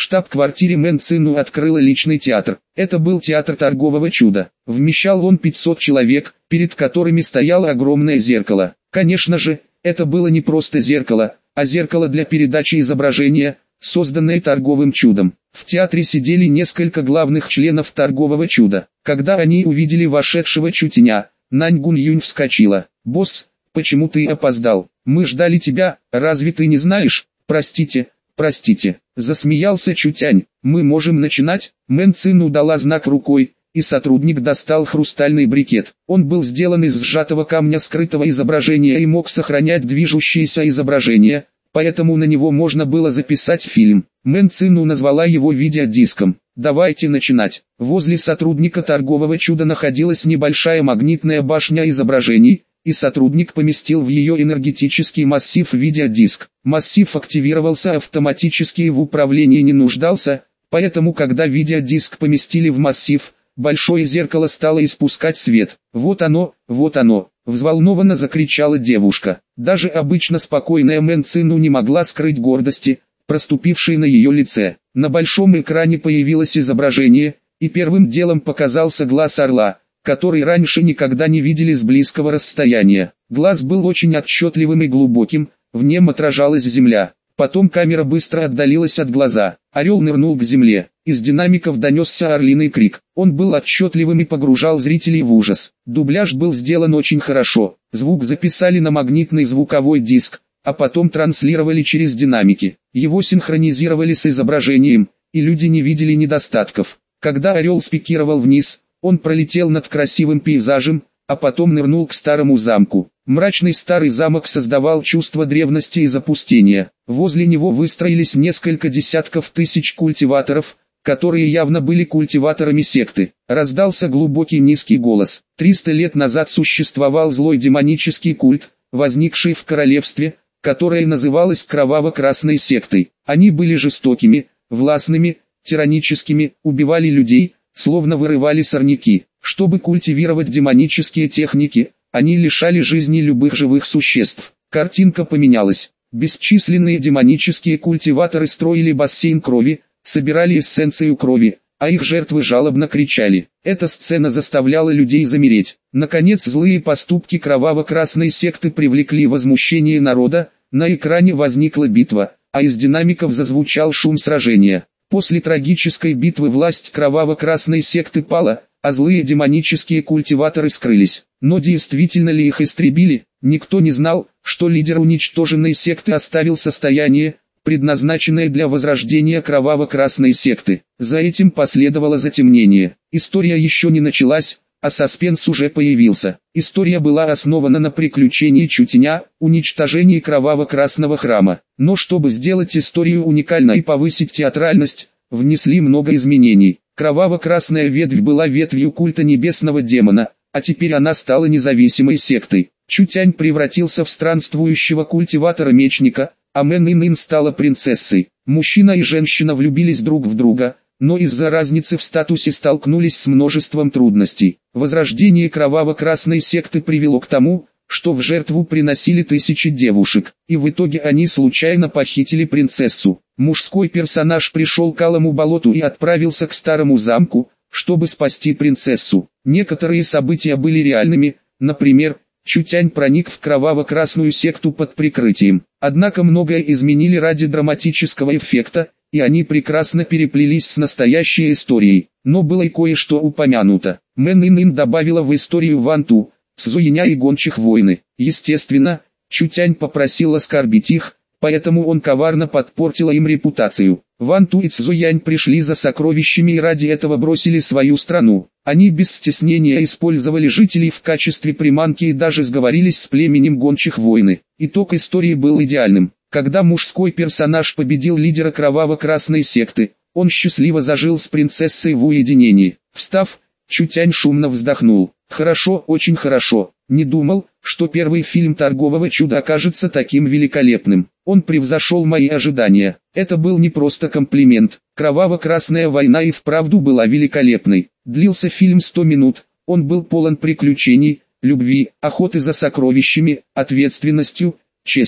штаб-квартире Мэн Цину открыла личный театр. Это был театр торгового чуда. Вмещал он 500 человек, перед которыми стояло огромное зеркало. Конечно же, это было не просто зеркало, а зеркало для передачи изображения, созданное торговым чудом. В театре сидели несколько главных членов торгового чуда. Когда они увидели вошедшего Чутеня, Нань Гунь-Юнь вскочила. «Босс, почему ты опоздал? Мы ждали тебя, разве ты не знаешь?» «Простите, простите», — засмеялся Чутянь. «Мы можем начинать?» Мэн Цину дала знак рукой, и сотрудник достал хрустальный брикет. Он был сделан из сжатого камня скрытого изображения и мог сохранять движущееся изображение, поэтому на него можно было записать фильм. Мэн Цину назвала его видеодиском. «Давайте начинать». Возле сотрудника торгового чуда находилась небольшая магнитная башня изображений, и сотрудник поместил в ее энергетический массив видеодиск. Массив активировался автоматически и в управлении не нуждался, поэтому когда видеодиск поместили в массив, большое зеркало стало испускать свет. «Вот оно, взволнованно закричала девушка. Даже обычно спокойная Мэн Цину не могла скрыть гордости, проступившей на ее лице. На большом экране появилось изображение, и первым делом показался глаз орла, который раньше никогда не видели с близкого расстояния. Глаз был очень отчетливым и глубоким, в нем отражалась земля. Потом камера быстро отдалилась от глаза. Орел нырнул к земле. Из динамиков донесся орлиный крик. Он был отчетливым и погружал зрителей в ужас. Дубляж был сделан очень хорошо. Звук записали на магнитный звуковой диск, а потом транслировали через динамики. Его синхронизировали с изображением, и люди не видели недостатков. Когда орел спикировал вниз, он пролетел над красивым пейзажем, а потом нырнул к старому замку. Мрачный старый замок создавал чувство древности и запустения. Возле него выстроились несколько десятков тысяч культиваторов, которые явно были культиваторами секты. Раздался глубокий низкий голос. 300 лет назад существовал злой демонический культ, возникший в королевстве, которое называлось кроваво-красной сектой. Они были жестокими, властными, тираническими, убивали людей, словно вырывали сорняки. Чтобы культивировать демонические техники, они лишали жизни любых живых существ. Картинка поменялась. Бесчисленные демонические культиваторы строили бассейн крови, собирали эссенцию крови, а их жертвы жалобно кричали. Эта сцена заставляла людей замереть. Наконец злые поступки кроваво-красной секты привлекли возмущение народа, на экране возникла битва, а из динамиков зазвучал шум сражения. После трагической битвы власть кроваво-красной секты пала, а злые демонические культиваторы скрылись. Но действительно ли их истребили? Никто не знал, что лидер уничтоженной секты оставил состояние, предназначенное для возрождения кроваво-красной секты. За этим последовало затемнение. История еще не началась, а саспенс уже появился. История была основана на приключении Чутеня, уничтожении кроваво-красного храма. Но чтобы сделать историю уникальной и повысить театральность, внесли много изменений. Кроваво-красная ветвь была ветвью культа небесного демона, а теперь она стала независимой сектой. Чутянь превратился в странствующего культиватора-мечника, а Мэн Ин стала принцессой. Мужчина и женщина влюбились друг в друга, но из-за разницы в статусе столкнулись с множеством трудностей. Возрождение кроваво-красной секты привело к тому, что в жертву приносили тысячи девушек, и в итоге они случайно похитили принцессу. Мужской персонаж пришел к Алому болоту и отправился к старому замку, чтобы спасти принцессу. Некоторые события были реальными, например, Чутянь проник в кроваво-красную секту под прикрытием. Однако многое изменили ради драматического эффекта, и они прекрасно переплелись с настоящей историей. Но было и кое-что упомянуто. Мэн Ин добавила в историю Ван Ту, Цзуяня и гончих войны. Естественно, Чутянь попросил оскорбить их, поэтому он коварно подпортил им репутацию. Ван Ту и Цзуянь пришли за сокровищами и ради этого бросили свою страну. Они без стеснения использовали жителей в качестве приманки и даже сговорились с племенем гончих войны. Итог истории был идеальным. Когда мужской персонаж победил лидера кроваво-красной секты, он счастливо зажил с принцессой в уединении. Встав, Чутянь шумно вздохнул. Хорошо, очень хорошо. Не думал, что первый фильм торгового чуда окажется таким великолепным. Он превзошел мои ожидания. Это был не просто комплимент. Кроваво-красная война и вправду была великолепной. Длился фильм 100 минут. Он был полон приключений, любви, охоты за сокровищами, ответственностью, честью.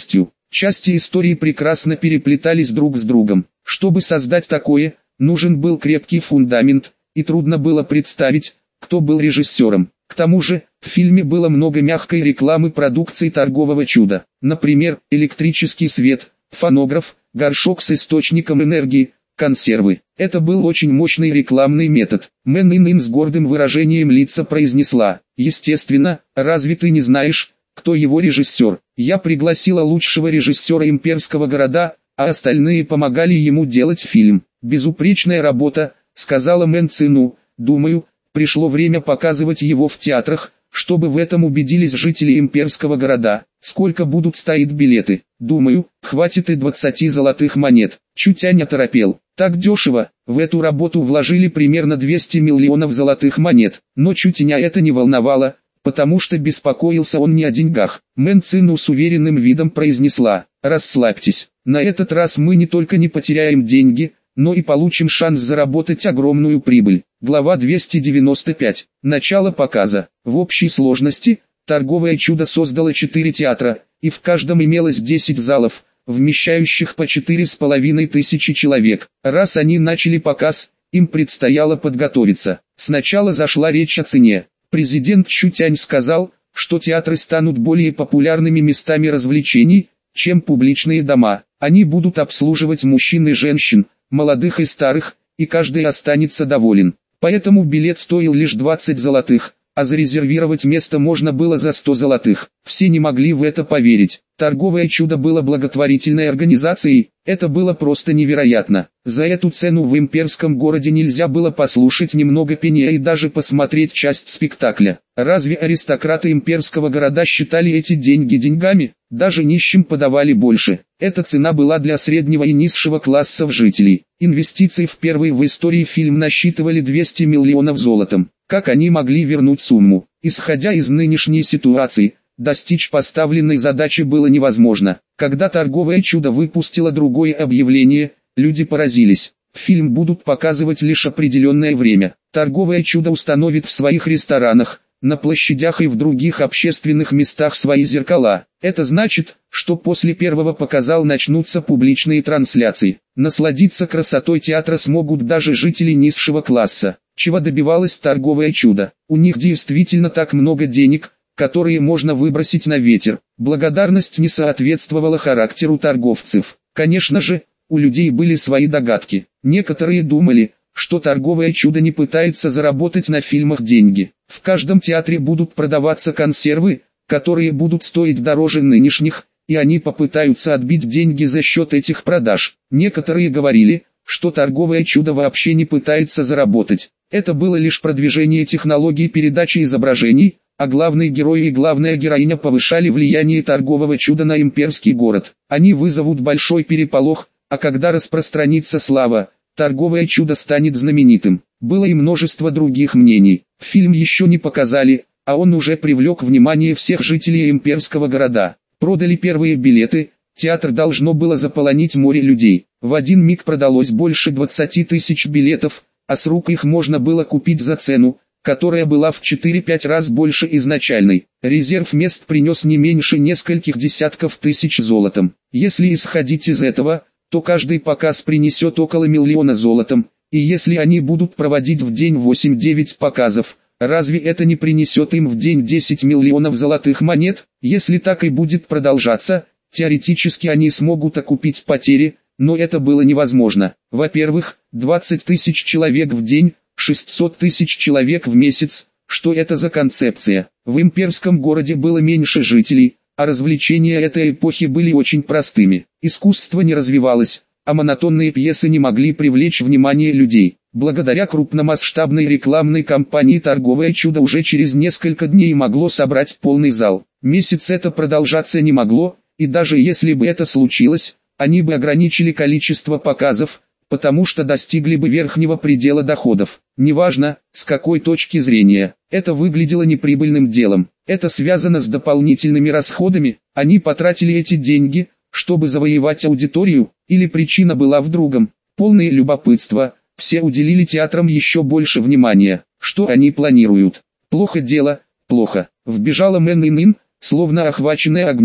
Части истории прекрасно переплетались друг с другом. Чтобы создать такое, нужен был крепкий фундамент, и трудно было представить, кто был режиссером. К тому же, в фильме было много мягкой рекламы продукции торгового чуда. Например, электрический свет, фонограф, горшок с источником энергии, консервы. Это был очень мощный рекламный метод. Мэн Ин с гордым выражением лица произнесла: «Естественно, разве ты не знаешь, кто его режиссер? Я пригласила лучшего режиссера имперского города, а остальные помогали ему делать фильм. Безупречная работа», — сказала Мэн Цину. «Думаю, пришло время показывать его в театрах, чтобы в этом убедились жители имперского города. Сколько будут стоить билеты? Думаю, хватит и 20 золотых монет». Чутянь оторопел. Так дешево, в эту работу вложили примерно 200 миллионов золотых монет. Но Чутяня это не волновало, потому что беспокоился он не о деньгах. Мэн Цину с уверенным видом произнесла: «Расслабьтесь, на этот раз мы не только не потеряем деньги, но и получим шанс заработать огромную прибыль». Глава 295. Начало показа. В общей сложности, торговое чудо создало 4 театра, и в каждом имелось 10 залов, вмещающих по 4500 человек. Раз они начали показ, им предстояло подготовиться. Сначала зашла речь о цене. Президент Чутянь сказал, что театры станут более популярными местами развлечений, чем публичные дома. Они будут обслуживать мужчин и женщин, молодых и старых, и каждый останется доволен. Поэтому билет стоил лишь 20 золотых, а зарезервировать место можно было за 100 золотых. Все не могли в это поверить. Торговое чудо было благотворительной организацией, это было просто невероятно. За эту цену в имперском городе нельзя было послушать немного пения и даже посмотреть часть спектакля. Разве аристократы имперского города считали эти деньги деньгами? Даже нищим подавали больше. Эта цена была для среднего и низшего классов жителей. Инвестиции в первый в истории фильм насчитывали 200 миллионов золотом. Как они могли вернуть сумму? Исходя из нынешней ситуации, достичь поставленной задачи было невозможно. Когда торговое чудо выпустило другое объявление, люди поразились. Фильм будут показывать лишь определенное время. Торговое чудо установит в своих ресторанах, на площадях и в других общественных местах свои зеркала. Это значит, что после первого показа начнутся публичные трансляции. Насладиться красотой театра смогут даже жители низшего класса. Чего добивалось торговое чудо? У них действительно так много денег, которые можно выбросить на ветер. Благодарность не соответствовала характеру торговцев. Конечно же, у людей были свои догадки. Некоторые думали, что торговое чудо не пытается заработать на фильмах деньги. В каждом театре будут продаваться консервы, которые будут стоить дороже нынешних, и они попытаются отбить деньги за счет этих продаж. Некоторые говорили, что торговое чудо вообще не пытается заработать. Это было лишь продвижение технологий передачи изображений, а главный герой и главная героиня повышали влияние торгового чуда на имперский город. Они вызовут большой переполох, а когда распространится слава, торговое чудо станет знаменитым. Было и множество других мнений. Фильм еще не показали, а он уже привлек внимание всех жителей имперского города. Продали первые билеты, театр должно было заполонить море людей. В один миг продалось больше 20 тысяч билетов, а с рук их можно было купить за цену, которая была в 4-5 раз больше изначальной. Резерв мест принес не меньше нескольких десятков тысяч золотом. Если исходить из этого, то каждый показ принесет около 1 миллиона золотом, и если они будут проводить в день 8-9 показов, разве это не принесет им в день 10 миллионов золотых монет? Если так и будет продолжаться, теоретически они смогут окупить потери, но это было невозможно. Во-первых, 20 тысяч человек в день, 600 тысяч человек в месяц. Что это за концепция? В имперском городе было меньше жителей, а развлечения этой эпохи были очень простыми. Искусство не развивалось, а монотонные пьесы не могли привлечь внимание людей. Благодаря крупномасштабной рекламной кампании торговое чудо уже через несколько дней могло собрать полный зал. Месяц это продолжаться не могло, и даже если бы это случилось, они бы ограничили количество показов, потому что достигли бы верхнего предела доходов. Неважно, с какой точки зрения, это выглядело неприбыльным делом. Это связано с дополнительными расходами, они потратили эти деньги, чтобы завоевать аудиторию, или причина была в другом. Полное любопытство, все уделили театрам еще больше внимания. Что они планируют? Плохо дело, плохо. Вбежала Мэн Ин, словно охваченная огнем.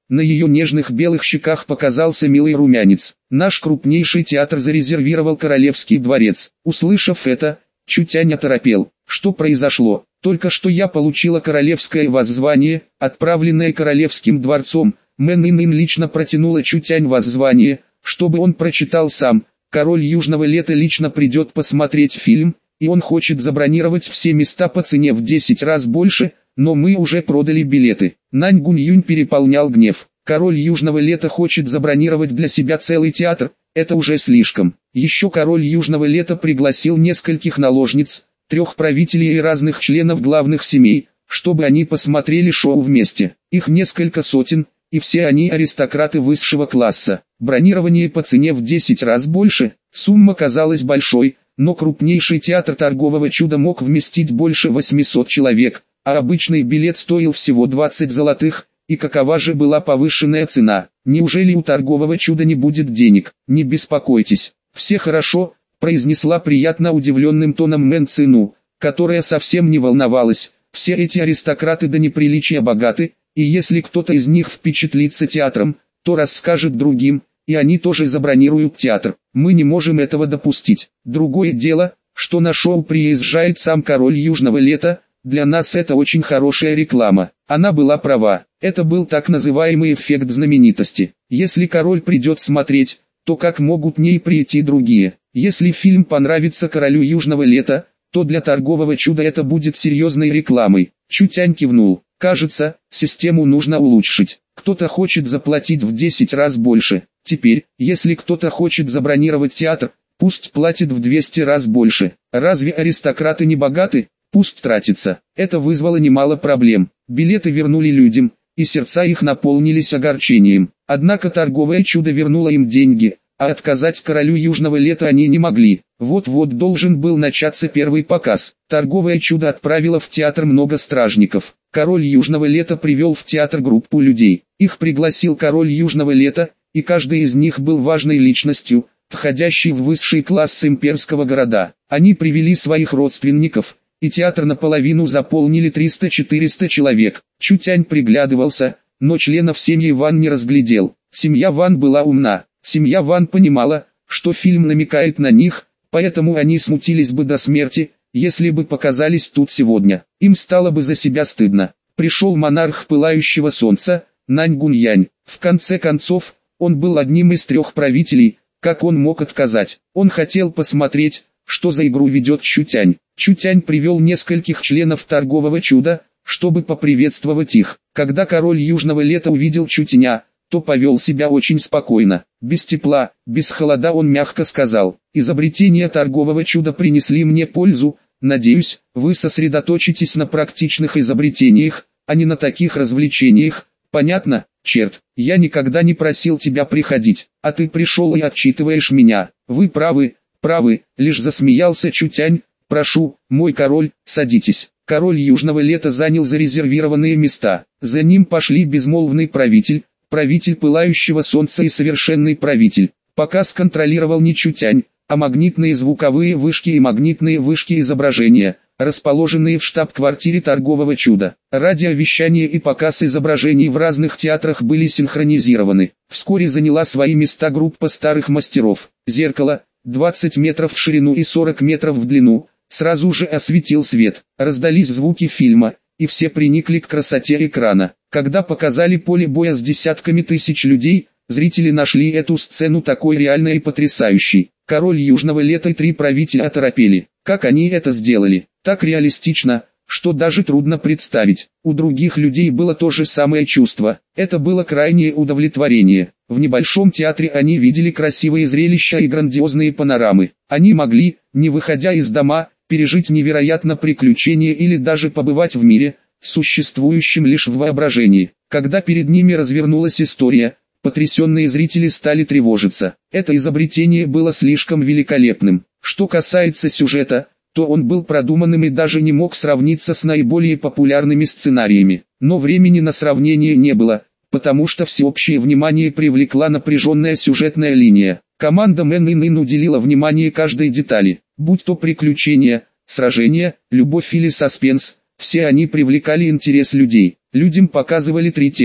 На ее нежных белых щеках показался милый румянец. Наш крупнейший театр зарезервировал Королевский дворец. Услышав это, Чутянь оторопел. Что произошло? Только что я получила королевское воззвание, отправленное Королевским дворцом. Мэн Ин лично протянула Чутянь воззвание, чтобы он прочитал сам. Король Южного лета лично придет посмотреть фильм, и он хочет забронировать все места по цене в 10 раз больше, но мы уже продали билеты. Нань Гуньюнь переполнял гнев. Король Южного лета хочет забронировать для себя целый театр, это уже слишком. Еще король Южного лета пригласил нескольких наложниц, 3 правителей и разных членов главных семей, чтобы они посмотрели шоу вместе. Их несколько сотен, и все они аристократы высшего класса. Бронирование по цене в 10 раз больше, сумма казалась большой, но крупнейший театр торгового чуда мог вместить больше 800 человек, а обычный билет стоил всего 20 золотых, и какова же была повышенная цена? Неужели у торгового чуда не будет денег? Не беспокойтесь, все хорошо, произнесла приятно удивленным тоном Мэн Цину, которая совсем не волновалась. Все эти аристократы до неприличия богаты, и если кто-то из них впечатлится театром, то расскажет другим, и они тоже забронируют театр. Мы не можем этого допустить. Другое дело, что на шоу приезжает сам король Южного лета, для нас это очень хорошая реклама. Она была права, это был так называемый эффект знаменитости. Если король придет смотреть, то как могут не прийти другие? Если фильм понравится королю Южного лета, то для торгового чуда это будет серьезной рекламой. Чутянь кивнул. Кажется, систему нужно улучшить. Кто-то хочет заплатить в 10 раз больше. Теперь, если кто-то хочет забронировать театр, пусть платит в 200 раз больше. Разве аристократы не богаты? Пусть тратится. Это вызвало немало проблем. Билеты вернули людям, и сердца их наполнились огорчением. Однако торговое чудо вернуло им деньги, а отказать королю Южного лета они не могли. Вот-вот должен был начаться первый показ. Торговое чудо отправило в театр много стражников. Король Южного лета привел в театр группу людей. Их пригласил король Южного лета, и каждый из них был важной личностью, входящей в высший класс имперского города. Они привели своих родственников, и театр наполовину заполнили 300-400 человек. Чутянь приглядывался, но членов семьи Ван не разглядел. Семья Ван была умна. Семья Ван понимала, что фильм намекает на них, поэтому они смутились бы до смерти, если бы показались тут сегодня. Им стало бы за себя стыдно. Пришел монарх пылающего солнца, Нань Гуньянь. В конце концов, он был одним из 3 правителей, как он мог отказать? Он хотел посмотреть, что за игру ведет Чутянь. Чутянь привел нескольких членов торгового чуда, чтобы поприветствовать их. Когда король Южного лета увидел Чутяня, то повел себя очень спокойно. Без тепла, без холода он мягко сказал: «Изобретения торгового чуда принесли мне пользу, надеюсь, вы сосредоточитесь на практичных изобретениях, а не на таких развлечениях, понятно? Черт, я никогда не просил тебя приходить, а ты пришел и отчитываешь меня. Вы правы, лишь засмеялся Чутянь. Прошу, мой король, садитесь». Король Южного лета занял зарезервированные места. За ним пошли безмолвный правитель, правитель пылающего солнца и совершенный правитель. Показ контролировал не Чутянь, а магнитные звуковые вышки и магнитные вышки изображения, расположенные в штаб-квартире торгового чуда. Радиовещание и показ изображений в разных театрах были синхронизированы. Вскоре заняла свои места группа старых мастеров. Зеркало, 20 метров в ширину и 40 метров в длину, сразу же осветил свет. Раздались звуки фильма, и все приникли к красоте экрана. Когда показали поле боя с десятками тысяч людей, зрители нашли эту сцену такой реальной и потрясающей. Король Южного лета и 3 правителя оторопели. Как они это сделали? Так реалистично, что даже трудно представить. У других людей было то же самое чувство. Это было крайнее удовлетворение. В небольшом театре они видели красивые зрелища и грандиозные панорамы. Они могли, не выходя из дома, пережить невероятное приключение или даже побывать в мире, существующем лишь в воображении. Когда перед ними развернулась история, потрясенные зрители стали тревожиться. Это изобретение было слишком великолепным. Что касается сюжета, то он был продуманным и даже не мог сравниться с наиболее популярными сценариями. Но времени на сравнение не было, потому что всеобщее внимание привлекла напряженная сюжетная линия. Команда Мэн Ин уделила внимание каждой детали, будь то приключения, сражения, любовь или саспенс, все они привлекали интерес людей. Людям показывали 3 темы.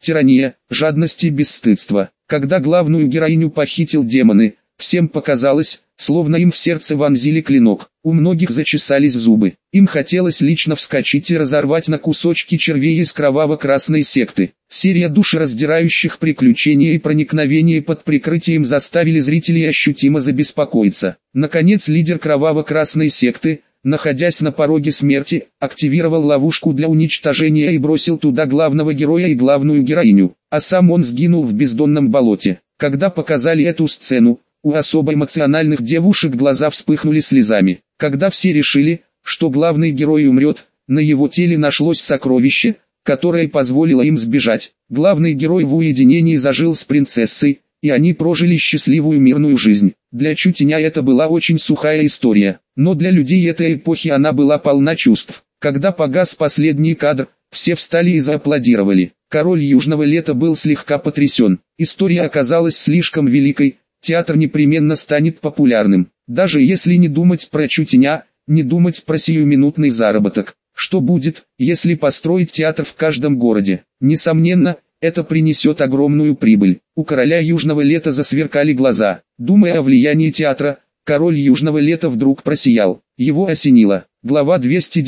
тирания, жадность и бесстыдство. Когда главную героиню похитил демоны, всем показалось, словно им в сердце вонзили клинок. У многих зачесались зубы. Им хотелось лично вскочить и разорвать на кусочки червей из кроваво-красной секты. Серия душераздирающих приключений и проникновений под прикрытием заставили зрителей ощутимо забеспокоиться. Наконец лидер кроваво-красной секты, находясь на пороге смерти, активировал ловушку для уничтожения и бросил туда главного героя и главную героиню, а сам он сгинул в бездонном болоте. Когда показали эту сцену, у особо эмоциональных девушек глаза вспыхнули слезами. Когда все решили, что главный герой умрет, на его теле нашлось сокровище, которое позволило им сбежать. Главный герой в уединении зажил с принцессой, и они прожили счастливую мирную жизнь. Для Чутеня это была очень сухая история, но для людей этой эпохи она была полна чувств. Когда погас последний кадр, все встали и зааплодировали. Король Южного лета был слегка потрясен. История оказалась слишком великой, театр непременно станет популярным. Даже если не думать про Чутеня, не думать про сиюминутный заработок. Что будет, если построить театр в каждом городе? Несомненно, это принесет огромную прибыль. У короля Южного лета засверкали глаза. Думая о влиянии театра, король Южного лета вдруг просиял. Его осенило. Глава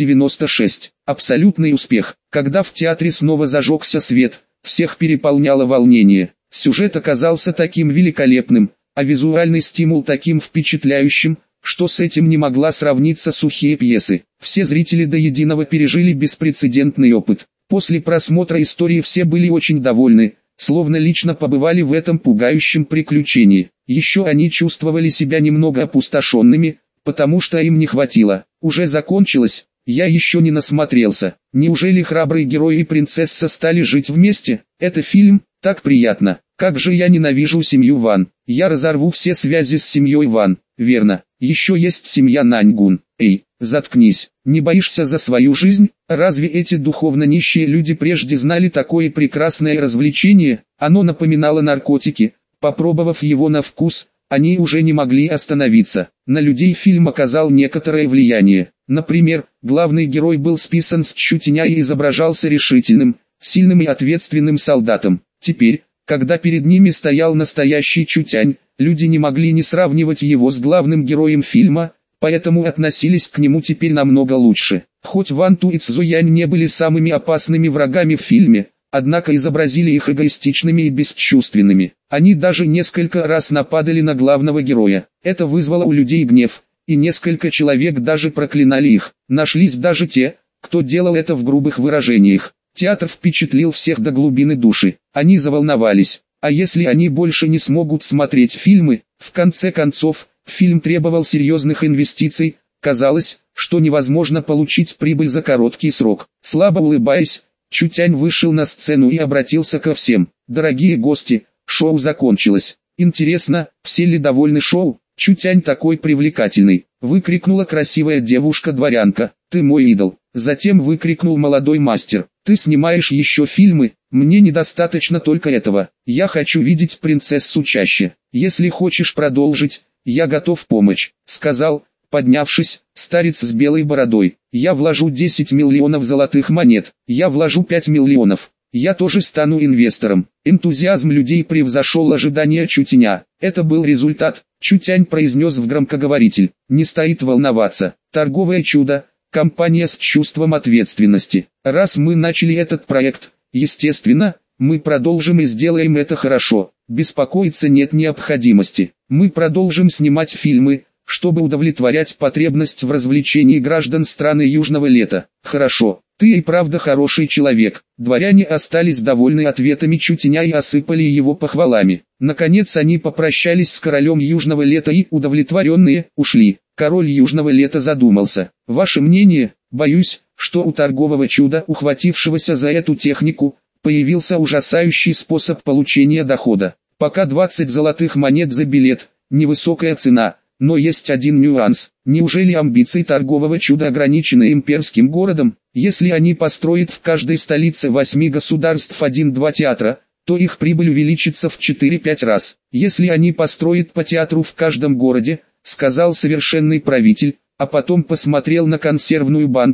296. Абсолютный успех. Когда в театре снова зажегся свет, всех переполняло волнение. Сюжет оказался таким великолепным, а визуальный стимул таким впечатляющим, что с этим не могла сравниться сухие пьесы. Все зрители до единого пережили беспрецедентный опыт. После просмотра истории все были очень довольны, словно лично побывали в этом пугающем приключении. Еще они чувствовали себя немного опустошенными, потому что им не хватило. Уже закончилось, я еще не насмотрелся. Неужели храбрый герой и принцесса стали жить вместе? Это фильм, так приятно. Как же я ненавижу семью Ван. Я разорву все связи с семьей Ван. Верно, еще есть семья Наньгун. Эй, заткнись, не боишься за свою жизнь? Разве эти духовно нищие люди прежде знали такое прекрасное развлечение? Оно напоминало наркотики. Попробовав его на вкус, они уже не могли остановиться. На людей фильм оказал некоторое влияние. Например, главный герой был списан с Чутеня и изображался решительным, сильным и ответственным солдатом. Теперь, когда перед ними стоял настоящий Чутянь, люди не могли не сравнивать его с главным героем фильма, поэтому относились к нему теперь намного лучше. Хоть Ван Ту и Цзуянь не были самыми опасными врагами в фильме, однако изобразили их эгоистичными и бесчувственными. Они даже несколько раз нападали на главного героя. Это вызвало у людей гнев, и несколько человек даже проклинали их. Нашлись даже те, кто делал это в грубых выражениях. Театр впечатлил всех до глубины души. Они заволновались. А если они больше не смогут смотреть фильмы? В конце концов, фильм требовал серьезных инвестиций. Казалось, что невозможно получить прибыль за короткий срок. Слабо улыбаясь, Чутянь вышел на сцену и обратился ко всем. Дорогие гости, шоу закончилось. Интересно, все ли довольны шоу? Чутянь такой привлекательный, выкрикнула красивая девушка-дворянка. Ты мой идол. Затем выкрикнул молодой мастер. Ты снимаешь еще фильмы? Мне недостаточно только этого. Я хочу видеть принцессу чаще. Если хочешь продолжить, я готов помочь, сказал, поднявшись, старец с белой бородой. Я вложу 10 миллионов золотых монет. Я вложу 5 миллионов. Я тоже стану инвестором. Энтузиазм людей превзошел ожидания Чутеня. Это был результат. Чутянь произнес в громкоговоритель. Не стоит волноваться. Торговое чудо. Компания с чувством ответственности. Раз мы начали этот проект, естественно, мы продолжим и сделаем это хорошо. Беспокоиться нет необходимости. Мы продолжим снимать фильмы, чтобы удовлетворять потребность в развлечении граждан страны Южного лета. Хорошо, ты и правда хороший человек. Дворяне остались довольны ответами Чутеня и осыпали его похвалами. Наконец они попрощались с королем Южного лета и, удовлетворенные, ушли. Король Южного лета задумался. Ваше мнение? Боюсь, что у торгового чуда, ухватившегося за эту технику, появился ужасающий способ получения дохода. Пока 20 золотых монет за билет, невысокая цена. Но есть один нюанс. Неужели амбиции торгового чуда ограничены имперским городом? Если они построят в каждой столице 8 государств 1-2 театра, то их прибыль увеличится в 4-5 раз. Если они построят по театру в каждом городе, сказал совершенный правитель, а потом посмотрел на консервную банку,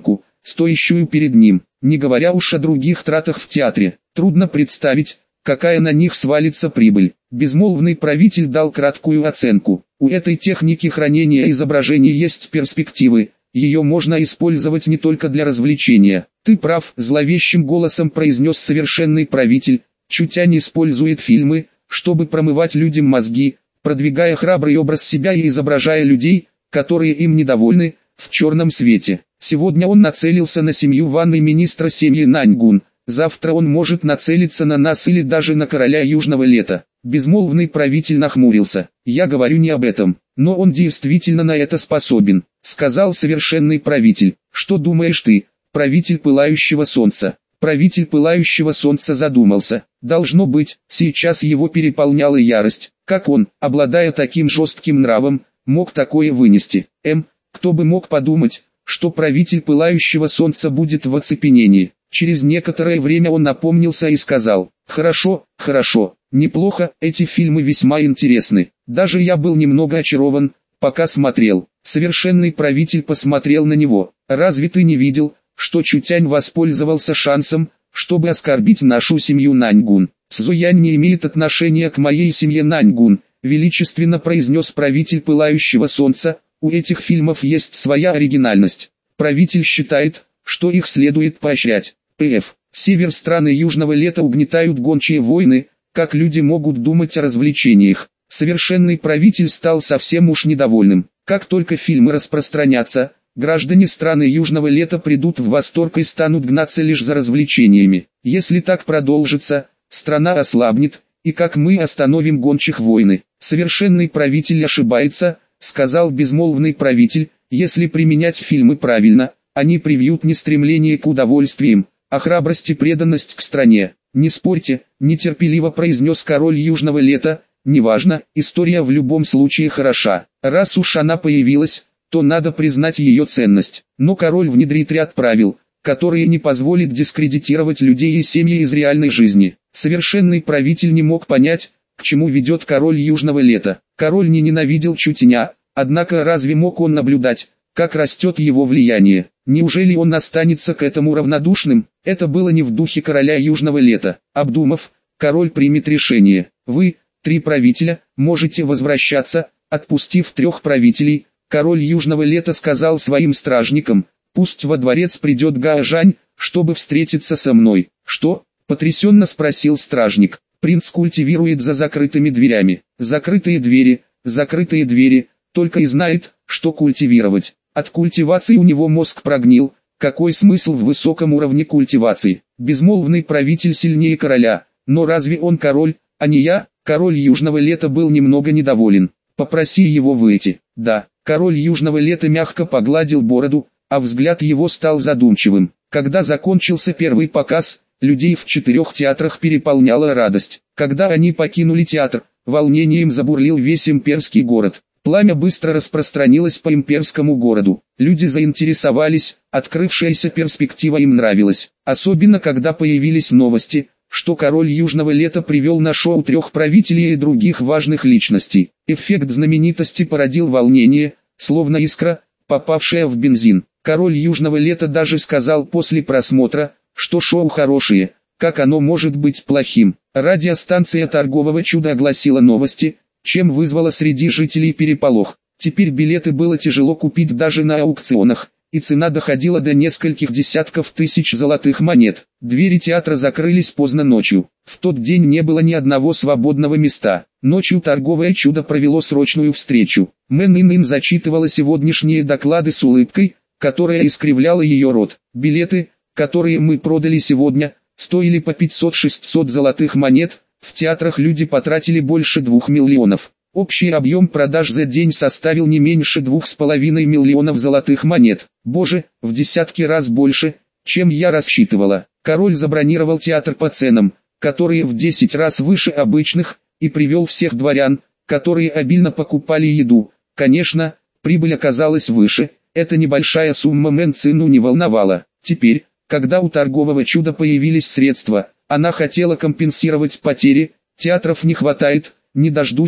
стоящую перед ним. Не говоря уж о других тратах в театре, трудно представить, какая на них свалится прибыль. Безмолвный правитель дал краткую оценку. У этой техники хранения изображений есть перспективы, ее можно использовать не только для развлечения. Ты прав, зловещим голосом произнес совершенный правитель. Чутянь использует фильмы, чтобы промывать людям мозги, продвигая храбрый образ себя и изображая людей, которые им недовольны, в черном свете. Сегодня он нацелился на семью ванной министра семьи Наньгун. Завтра он может нацелиться на нас или даже на короля Южного Лета. Безмолвный правитель нахмурился. Я говорю не об этом, но он действительно на это способен, сказал совершенный правитель. Что думаешь ты, правитель пылающего солнца? Правитель пылающего солнца задумался. Должно быть, сейчас его переполняла ярость. Как он, обладая таким жестким нравом, мог такое вынести? Кто бы мог подумать, что правитель пылающего солнца будет в оцепенении. Через некоторое время он напомнился и сказал: «Хорошо, неплохо, эти фильмы весьма интересны. Даже я был немного очарован, пока смотрел». Совершенный правитель посмотрел на него. «Разве ты не видел, что Чутянь воспользовался шансом, чтобы оскорбить нашу семью Наньгун?» «Цзуянь не имеет отношения к моей семье Наньгун», величественно произнес правитель пылающего солнца. «У этих фильмов есть своя оригинальность. Правитель считает, что их следует поощрять». Север страны Южного Лета угнетают гончие войны, как люди могут думать о развлечениях. Совершенный правитель стал совсем уж недовольным. Как только фильмы распространятся, граждане страны Южного Лета придут в восторг и станут гнаться лишь за развлечениями. Если так продолжится, страна ослабнет, и как мы остановим гончих войны? Совершенный правитель ошибается, сказал безмолвный правитель. Если применять фильмы правильно, они привьют не стремление к удовольствиям, а храбрость и преданность к стране. «Не спорьте», — нетерпеливо произнес король Южного Лета, «неважно, история в любом случае хороша. Раз уж она появилась, то надо признать ее ценность. Но король внедрит ряд правил, которые не позволят дискредитировать людей и семьи из реальной жизни». Совершенный правитель не мог понять, к чему ведет король Южного Лета. Король не ненавидел Чутяня, однако разве мог он наблюдать, как растет его влияние? Неужели он останется к этому равнодушным? Это было не в духе короля Южного Лета. Обдумав, король примет решение. Вы, 3 правителя, можете возвращаться. Отпустив 3 правителей, король Южного Лета сказал своим стражникам: «Пусть во дворец придет Гаожань, чтобы встретиться со мной». «Что?» — потрясенно спросил стражник. «Принц культивирует за закрытыми дверями». Закрытые двери, только и знает, что культивировать. От культивации у него мозг прогнил. Какой смысл в высоком уровне культивации? Безмолвный правитель сильнее короля, но разве он король, а не я? Король Южного Лета был немного недоволен. «Попроси его выйти». «Да». Король Южного Лета мягко погладил бороду, а взгляд его стал задумчивым. Когда закончился первый показ, людей в 4 театрах переполняла радость. Когда они покинули театр, волнением забурлил весь имперский город. Пламя быстро распространилось по имперскому городу. Люди заинтересовались, открывшаяся перспектива им нравилась. Особенно когда появились новости, что король Южного Лета привел на шоу 3 правителей и других важных личностей. Эффект знаменитости породил волнение, словно искра, попавшая в бензин. Король Южного Лета даже сказал после просмотра, что шоу хорошее, как оно может быть плохим. Радиостанция торгового чуда огласила новости, чем вызвало среди жителей переполох. Теперь билеты было тяжело купить даже на аукционах, и цена доходила до нескольких десятков тысяч золотых монет. Двери театра закрылись поздно ночью. В тот день не было ни одного свободного места. Ночью торговое чудо провело срочную встречу. Мэн Ин зачитывала сегодняшние доклады с улыбкой, которая искривляла ее рот. Билеты, которые мы продали сегодня, стоили по 500-600 золотых монет. В театрах люди потратили больше 2 миллионов. Общий объем продаж за день составил не меньше 2,5 миллионов золотых монет. Боже, в десятки раз больше, чем я рассчитывала. Король забронировал театр по ценам, которые в 10 раз выше обычных, и привел всех дворян, которые обильно покупали еду. Конечно, прибыль оказалась выше, эта небольшая сумма Мэн Цину не волновала. Теперь, когда у торгового чуда появились средства, она хотела компенсировать потери. «Театров не хватает, не дождусь,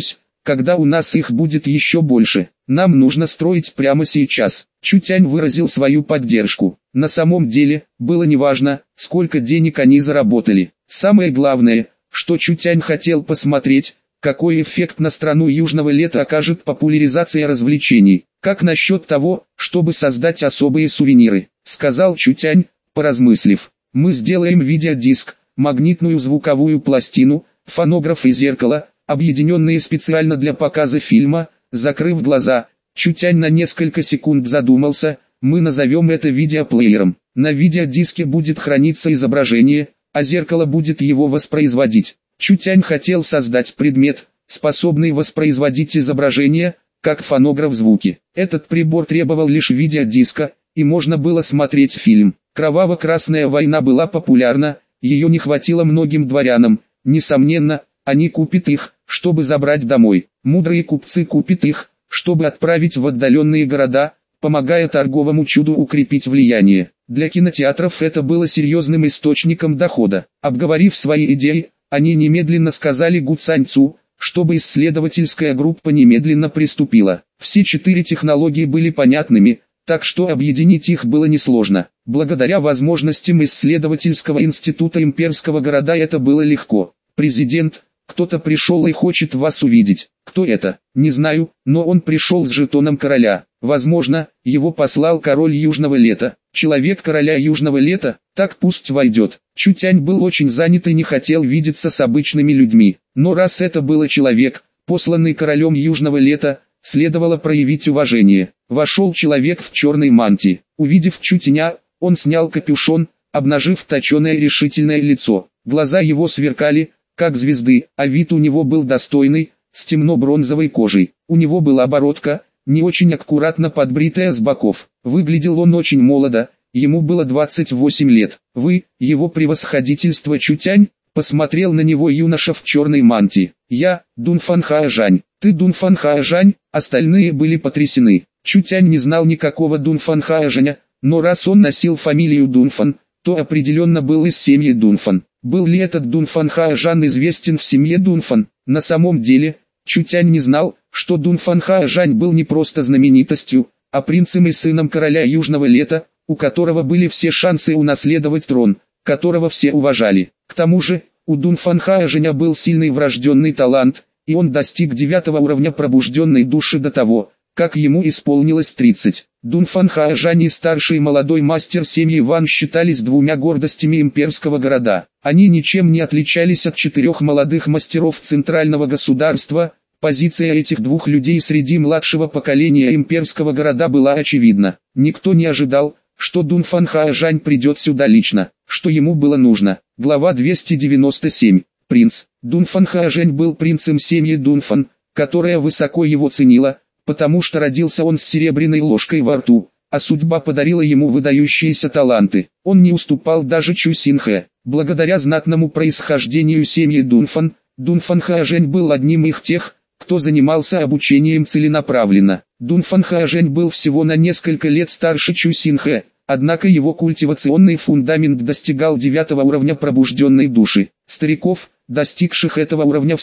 когда у нас их будет еще больше. Нам нужно строить прямо сейчас. Чутянь выразил свою поддержку. На самом деле, было неважно, сколько денег они заработали. Самое главное, что Чутянь хотел посмотреть, какой эффект на страну южного лета окажет популяризация развлечений. Как насчет того, чтобы создать особые сувениры, сказал Чутянь, поразмыслив. Мы сделаем видеодиск, магнитную звуковую пластину, фонограф и зеркало, объединенные специально для показа фильма. Закрыв глаза, Чутянь на несколько секунд задумался. Мы назовем это видеоплеером. На видеодиске будет храниться изображение, а зеркало будет его воспроизводить. Чутянь хотел создать предмет, способный воспроизводить изображение, как фонограф звуки. Этот прибор требовал лишь видеодиска, и можно было смотреть фильм. Кроваво-красная война была популярна, ее не хватило многим дворянам. Несомненно, они купят их, чтобы забрать домой. Мудрые купцы купят их, чтобы отправить в отдаленные города, помогая торговому чуду укрепить влияние. Для кинотеатров это было серьезным источником дохода. Обговорив свои идеи, они немедленно сказали Гу Цаньцу, чтобы исследовательская группа немедленно приступила. Все 4 технологии были понятными, так что объединить их было несложно. Благодаря возможностям исследовательского института имперского города это было легко. Президент, кто-то пришел и хочет вас увидеть. Кто это? Не знаю, но он пришел с жетоном короля. Возможно, его послал король Южного Лета. Человек короля Южного Лета, так пусть войдет. Чутянь был очень занят и не хотел видеться с обычными людьми. Но раз это был человек, посланный королем Южного Лета, следовало проявить уважение. Вошел человек в черной мантии. Увидев Чутяня, он снял капюшон, обнажив точеное решительное лицо. Глаза его сверкали, как звезды, а вид у него был достойный, с темно-бронзовой кожей. У него была бородка, не очень аккуратно подбритая с боков. Выглядел он очень молодо, ему было 28 лет. «Вы, его превосходительство Чутянь?» — посмотрел на него юноша в черной мантии. «Я, Дунфан Хаожань». «Ты Дунфан Хаожань?» Остальные были потрясены. Чутянь не знал никакого Дунфан Хаожаня, но раз он носил фамилию Дунфан, то определенно был из семьи Дунфан. Был ли этот Дунфан Хаожан известен в семье Дунфан? На самом деле, Чутянь не знал, что Дунфан Хаожань был не просто знаменитостью, а принцем и сыном короля Южного Лета, у которого были все шансы унаследовать трон, которого все уважали. К тому же, у Дунфан Хаожаня был сильный врожденный талант, и он достиг 9-го уровня пробужденной души до того, как ему исполнилось 30. Дунфан Хаожань и старший молодой мастер семьи Ван считались двумя гордостями имперского города. Они ничем не отличались от 4 молодых мастеров центрального государства. Позиция этих двух людей среди младшего поколения имперского города была очевидна. Никто не ожидал, что Дунфан Хаожань придет сюда лично, что ему было нужно. Глава 297. Принц. Дунфан Хаожань был принцем семьи Дунфан, которая высоко его ценила, потому что родился он с серебряной ложкой во рту, а судьба подарила ему выдающиеся таланты. Он не уступал даже Чу Синхэ. Благодаря знатному происхождению семьи Дунфан, Дунфан Хаожань был одним из тех, кто занимался обучением целенаправленно. Дунфан Хаожань был всего на несколько лет старше Чу Синхэ, однако его культивационный фундамент достигал 9-го уровня пробужденной души. Стариков, достигших этого уровня в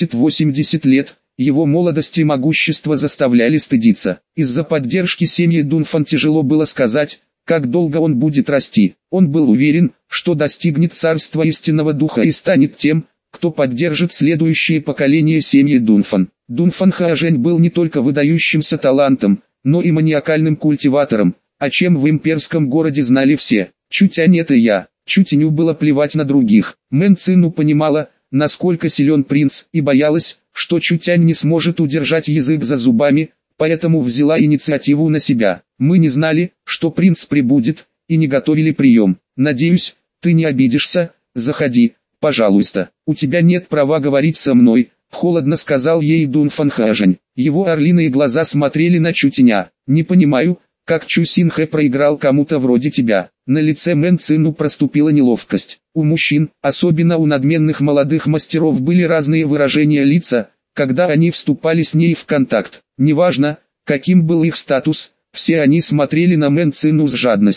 70-80 лет, его молодость и могущество заставляли стыдиться. Из-за поддержки семьи Дунфан тяжело было сказать, как долго он будет расти. Он был уверен, что достигнет царства истинного духа и станет тем, кто поддержит следующее поколение семьи Дунфан. Дунфан Хаожань был не только выдающимся талантом, но и маниакальным культиватором, о чем в имперском городе знали все. Чутянь это я. Чутяню было плевать на других. Мэн Цину понимала, насколько силен принц, и боялась, что Чутянь не сможет удержать язык за зубами, поэтому взяла инициативу на себя. Мы не знали, что принц прибудет, и не готовили прием. Надеюсь, ты не обидишься. Заходи, пожалуйста. У тебя нет права говорить со мной, холодно сказал ей Дунфан Хаожань. Его орлиные глаза смотрели на Чутяня. Не понимаю, как Чу Синхэ проиграл кому-то вроде тебя. На лице Мэн Цину проступила неловкость. У мужчин, особенно у надменных молодых мастеров, были разные выражения лица, когда они вступали с ней в контакт. Неважно, каким был их статус, все они смотрели на Мэн Цину с жадностью.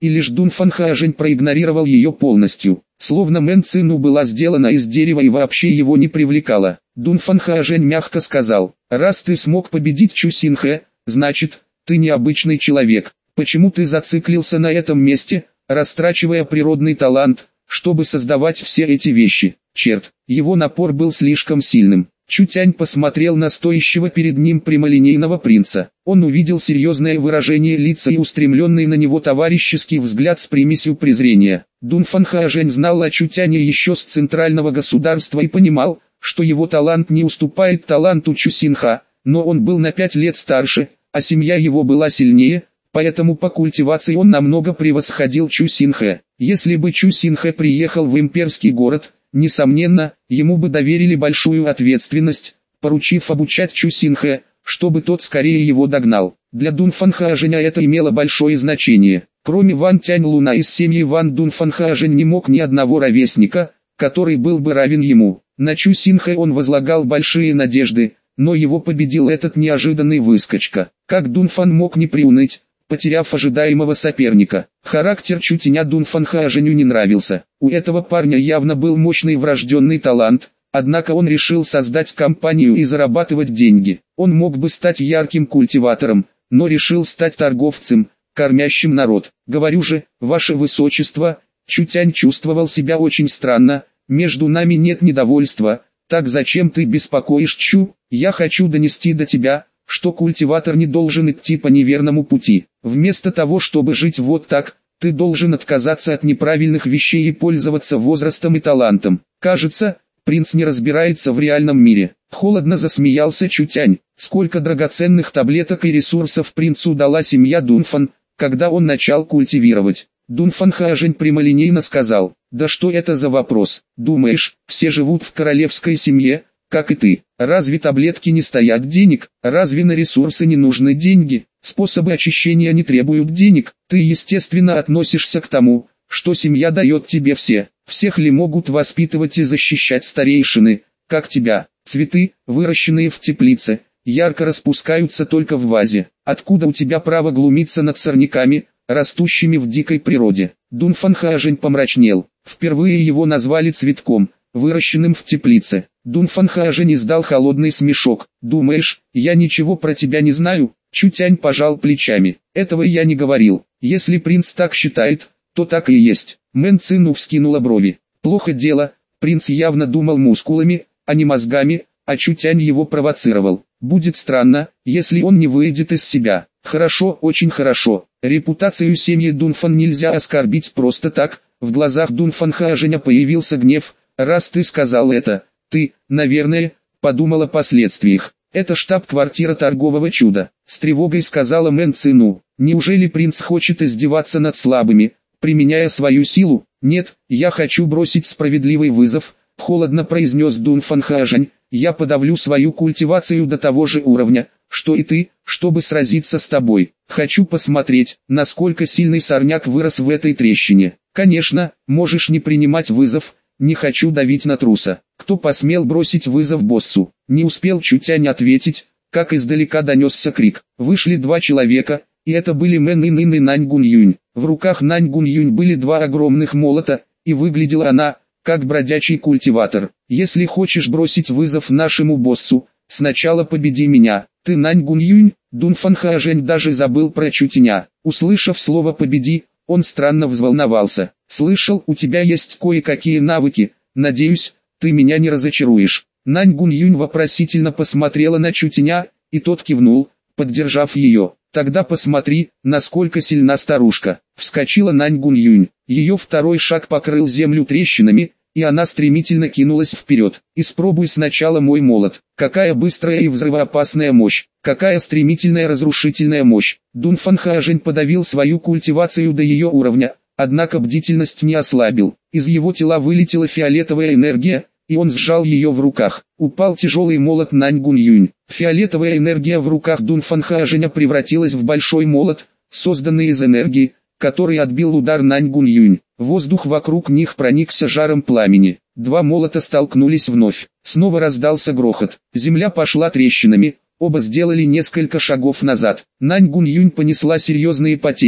и лишь Дун Фанхаожень проигнорировал ее полностью, словно Мэн Цину была сделана из дерева и вообще его не привлекала. Дун Фанхаожень мягко сказал: «Раз ты смог победить Чу Синхэ, значит, ты необычный человек. Почему ты зациклился на этом месте, растрачивая природный талант, чтобы создавать все эти вещи?» Черт, его напор был слишком сильным. Чу Тянь посмотрел на стоящего перед ним прямолинейного принца. Он увидел серьезное выражение лица и устремленный на него товарищеский взгляд с примесью презрения. Дун Фанхаожень знал о Чу Тяне еще с центрального государства и понимал, что его талант не уступает таланту Чу Синха, но он был на 5 лет старше, а семья его была сильнее, поэтому по культивации он намного превосходил Чу Синхэ. Если бы Чу Синхэ приехал в имперский город, несомненно, ему бы доверили большую ответственность, поручив обучать Чу Синхэ, чтобы тот скорее его догнал. Для Дун Фанхаоженя это имело большое значение. Кроме Ван Тянь Луна из семьи Ван, Дун Фанхаожень не мог ни одного ровесника, который был бы равен ему. На Чу Синхэ он возлагал большие надежды, но его победил этот неожиданный выскочка. Как Дун Фан мог не приуныть, потеряв ожидаемого соперника? Характер Чу Тяня Дун Фанхаоженю не нравился. У этого парня явно был мощный врожденный талант, однако он решил создать компанию и зарабатывать деньги. Он мог бы стать ярким культиватором, но решил стать торговцем, кормящим народ. Говорю же, ваше высочество, Чу Тянь чувствовал себя очень странно, между нами нет недовольства, так зачем ты беспокоишь Чу? Я хочу донести до тебя, что культиватор не должен идти по неверному пути. Вместо того, чтобы жить вот так, ты должен отказаться от неправильных вещей и пользоваться возрастом и талантом. Кажется, принц не разбирается в реальном мире. Холодно засмеялся Чу Тянь. Сколько драгоценных таблеток и ресурсов принцу дала семья Дунфан, когда он начал культивировать. Дун Фанхаожень прямолинейно сказал: «Да что это за вопрос? Думаешь, все живут в королевской семье, как и ты? Разве таблетки не стоят денег? Разве на ресурсы не нужны деньги? Способы очищения не требуют денег? Ты естественно относишься к тому, что семья дает тебе все. Всех ли могут воспитывать и защищать старейшины, как тебя? Цветы, выращенные в теплице, ярко распускаются только в вазе. Откуда у тебя право глумиться над сорняками, растущими в дикой природе?» Дун Фанхаожень помрачнел. Впервые его назвали цветком, выращенным в теплице. Дун Фанхаожень издал холодный смешок. «Думаешь, я ничего про тебя не знаю?» Чу Тянь пожал плечами. «Этого я не говорил. Если принц так считает, то так и есть». Мэн Цину вскинула брови. «Плохо дело, принц явно думал мускулами, а не мозгами, а Чу Тянь его провоцировал. Будет странно, если он не выйдет из себя». «Хорошо, очень хорошо. Репутацию семьи Дунфан нельзя оскорбить просто так». В глазах Дун Фанхаоженя появился гнев. «Раз ты сказал это, ты, наверное, подумал о последствиях. Это штаб-квартира торгового чуда», — с тревогой сказала Мэн Цину. «Неужели принц хочет издеваться над слабыми, применяя свою силу?» «Нет, я хочу бросить справедливый вызов», — холодно произнес Дун Фанхаожень. «Я подавлю свою культивацию до того же уровня, что и ты, чтобы сразиться с тобой. Хочу посмотреть, насколько сильный сорняк вырос в этой трещине. Конечно, можешь не принимать вызов, не хочу давить на труса». «Кто посмел бросить вызов боссу?» Не успел Чу Тянь ответить, как издалека донесся крик. Вышли 2 человека, и это были Мэн Ин и Нань Гун Юнь. В руках Нань Гун Юнь были 2 огромных молота, и выглядела она, как бродячий культиватор. «Если хочешь бросить вызов нашему боссу, сначала победи меня. Ты Нань Гун Юнь?» Дун Фанхаожень даже забыл про Чу Тяня. Услышав слово «победи», он странно взволновался. «Слышал, у тебя есть кое-какие навыки, надеюсь, ты меня не разочаруешь». Нань Гун Юнь вопросительно посмотрела на Чу Тяня, и тот кивнул, поддержав ее. «Тогда посмотри, насколько сильна старушка». Вскочила Нань Гун Юнь. Ее второй шаг покрыл землю трещинами, и она стремительно кинулась вперед. «Испробуй сначала мой молот. Какая быстрая и взрывоопасная мощь! Какая стремительная разрушительная мощь!» Дун Фанхаожень подавил свою культивацию до ее уровня, однако бдительность не ослабил. Из его тела вылетела фиолетовая энергия, и он сжал ее в руках. Упал тяжелый молот Нань Гун Юнь. Фиолетовая энергия в руках Дун Фанхаоженя превратилась в большой молот, созданный из энергии, который отбил удар Нань Гун Юнь. Воздух вокруг них проникся жаром пламени. 2 молота столкнулись вновь. Снова раздался грохот. Земля пошла трещинами, оба сделали несколько шагов назад. Нань Гун Юнь понесла серьезные потери,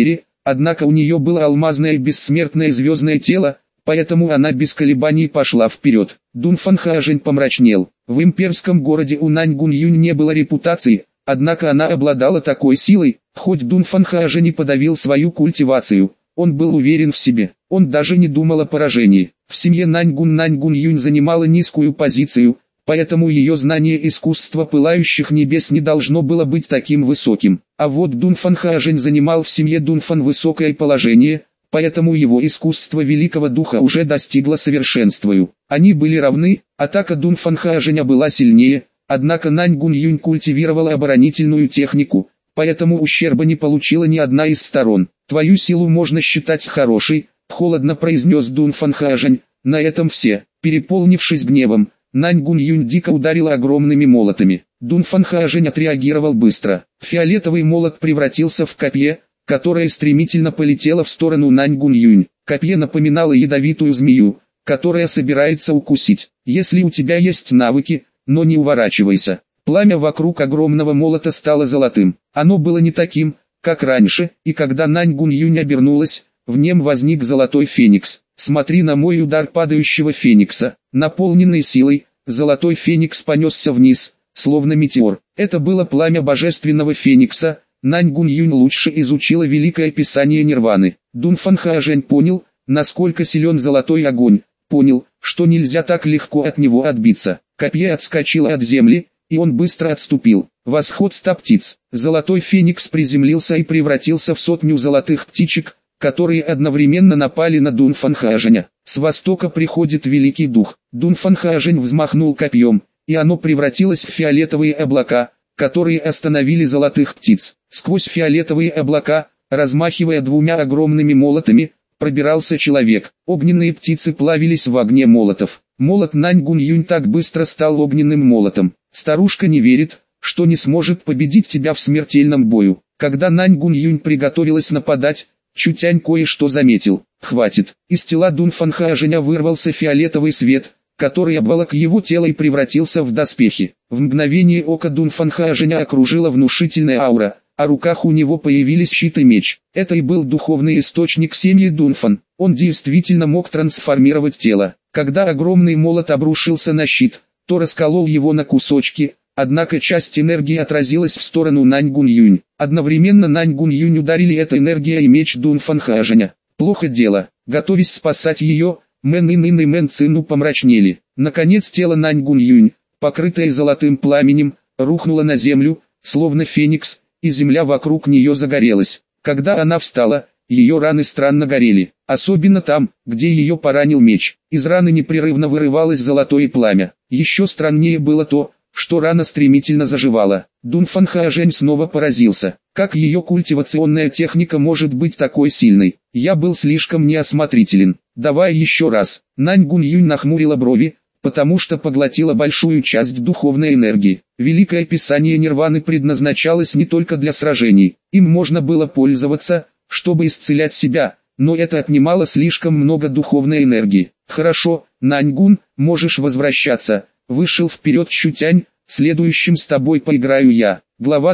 однако у нее было алмазное бессмертное звездное тело, поэтому она без колебаний пошла вперед. Дун Фанхаожень помрачнел. В имперском городе у Нань Гунь-Юнь не было репутации, однако она обладала такой силой, хоть Дун Фанхаожень и подавил свою культивацию, он был уверен в себе, он даже не думал о поражении. В семье Нань Гунь-Юнь занимала низкую позицию, поэтому ее знание искусства пылающих небес не должно было быть таким высоким. А вот Дун Фанхаожень занимал в семье Дунфан высокое положение, поэтому его искусство великого духа уже достигло совершенству. Они были равны, атака Дун Фанхаоженя была сильнее, однако Нань Гунь-Юнь культивировала оборонительную технику, поэтому ущерба не получила ни одна из сторон. «Твою силу можно считать хорошей», — холодно произнес Дун Фанхаожень. На этом все, переполнившись гневом, Нань Гунь-Юнь дико ударила огромными молотами. Дун Фанхаожень отреагировал быстро. Фиолетовый молот превратился в копье, которое стремительно полетело в сторону Нань Гунь-Юнь. Копье напоминало ядовитую змею, которая собирается укусить. Если у тебя есть навыки, но не уворачивайся. Пламя вокруг огромного молота стало золотым. Оно было не таким, как раньше, и когда Нань Гунь-Юнь обернулась, в нем возник золотой феникс. «Смотри на мой удар падающего феникса». Наполненный силой, золотой феникс понесся вниз, словно метеор. Это было пламя божественного феникса. Нань Гунь-Юнь лучше изучила великое писание Нирваны. Дун Фанхаожень понял, насколько силен золотой огонь, понял, что нельзя так легко от него отбиться. Копье отскочило от земли, и он быстро отступил. Восход 100 птиц. Золотой феникс приземлился и превратился в 100 золотых птичек, которые одновременно напали на Дун Фанхаоженя. С востока приходит великий дух. Дун Фанхаожень взмахнул копьем, и оно превратилось в фиолетовые облака, которые остановили золотых птиц. Сквозь фиолетовые облака, размахивая 2 огромными молотами, пробирался человек. Огненные птицы плавились в огне молотов. Молот Нань Гунь-Юнь так быстро стал огненным молотом. Старушка не верит, что не сможет победить тебя в смертельном бою. Когда Нань Гунь-Юнь приготовилась нападать, Чутянь кое-что заметил. Хватит. Из тела Дун Фанхаоженя вырвался фиолетовый свет, который обволок его тело и превратился в доспехи. В мгновение ока Дун Фанхаоженя окружила внушительная аура, а в руках у него появились щит и меч. Это и был духовный источник семьи Дунфан. Он действительно мог трансформировать тело. Когда огромный молот обрушился на щит, то расколол его на кусочки, однако часть энергии отразилась в сторону Нань Гунь-Юнь. Одновременно Нань Гунь-Юнь ударили эта энергия и меч Дун Фанхаоженя. Плохо дело. Готовясь спасать ее, Мэн Ин и Мэн Цину помрачнели. Наконец тело Нань Гунь-Юнь, покрытое золотым пламенем, рухнуло на землю, словно феникс, и земля вокруг нее загорелась. Когда она встала, ее раны странно горели, особенно там, где ее поранил меч. Из раны непрерывно вырывалось золотое пламя. Еще страннее было то, что рана стремительно заживала. Дун Фанхаожень снова поразился. Как ее культивационная техника может быть такой сильной? Я был слишком неосмотрителен. Давай еще раз. Нань Гунь-Юнь нахмурила брови, потому что поглотила большую часть духовной энергии. Великое писание Нирваны предназначалось не только для сражений. Им можно было пользоваться, чтобы исцелять себя, но это отнимало слишком много духовной энергии. Хорошо, Нань-Гун, можешь возвращаться. Вышел вперед Чутянь, следующим с тобой поиграю я. Глава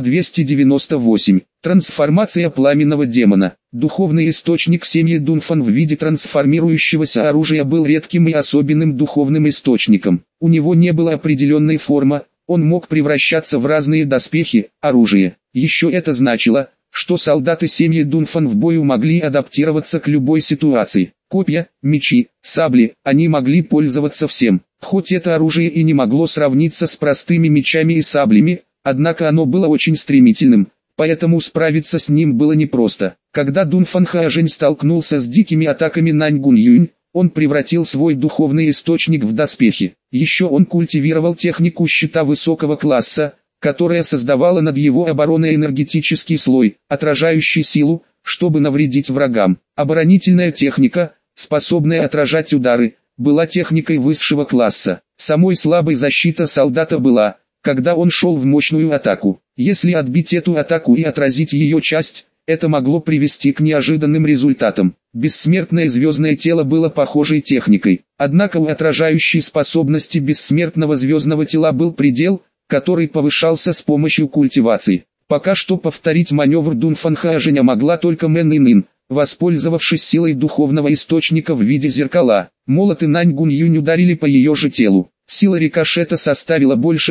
298. Трансформация пламенного демона. Духовный источник семьи Дунфан в виде трансформирующегося оружия был редким и особенным духовным источником. У него не было определенной формы, он мог превращаться в разные доспехи, оружие. Еще это значило, что солдаты семьи Дунфан в бою могли адаптироваться к любой ситуации. Копья, мечи, сабли, они могли пользоваться всем. Хоть это оружие и не могло сравниться с простыми мечами и саблями, однако оно было очень стремительным, поэтому справиться с ним было непросто. Когда Дун Фанхаожень столкнулся с дикими атаками Нань Гунь-Юнь, он превратил свой духовный источник в доспехи. Еще он культивировал технику щита высокого класса, которая создавала над его обороной энергетический слой, отражающий силу, чтобы навредить врагам. Оборонительная техника, способная отражать удары, была техникой высшего класса. Самой слабой защита солдата была, когда он шел в мощную атаку. Если отбить эту атаку и отразить ее часть, это могло привести к неожиданным результатам. Бессмертное звездное тело было похожей техникой. Однако у отражающей способности бессмертного звездного тела был предел, который повышался с помощью культивации. Пока что повторить маневр Дун Фанхаоженя могла только Мэн Ин. воспользовавшись силой духовного источника в виде зеркала. Молоты Нань Гунь-Юнь ударили по ее же телу. Сила рикошета составила больше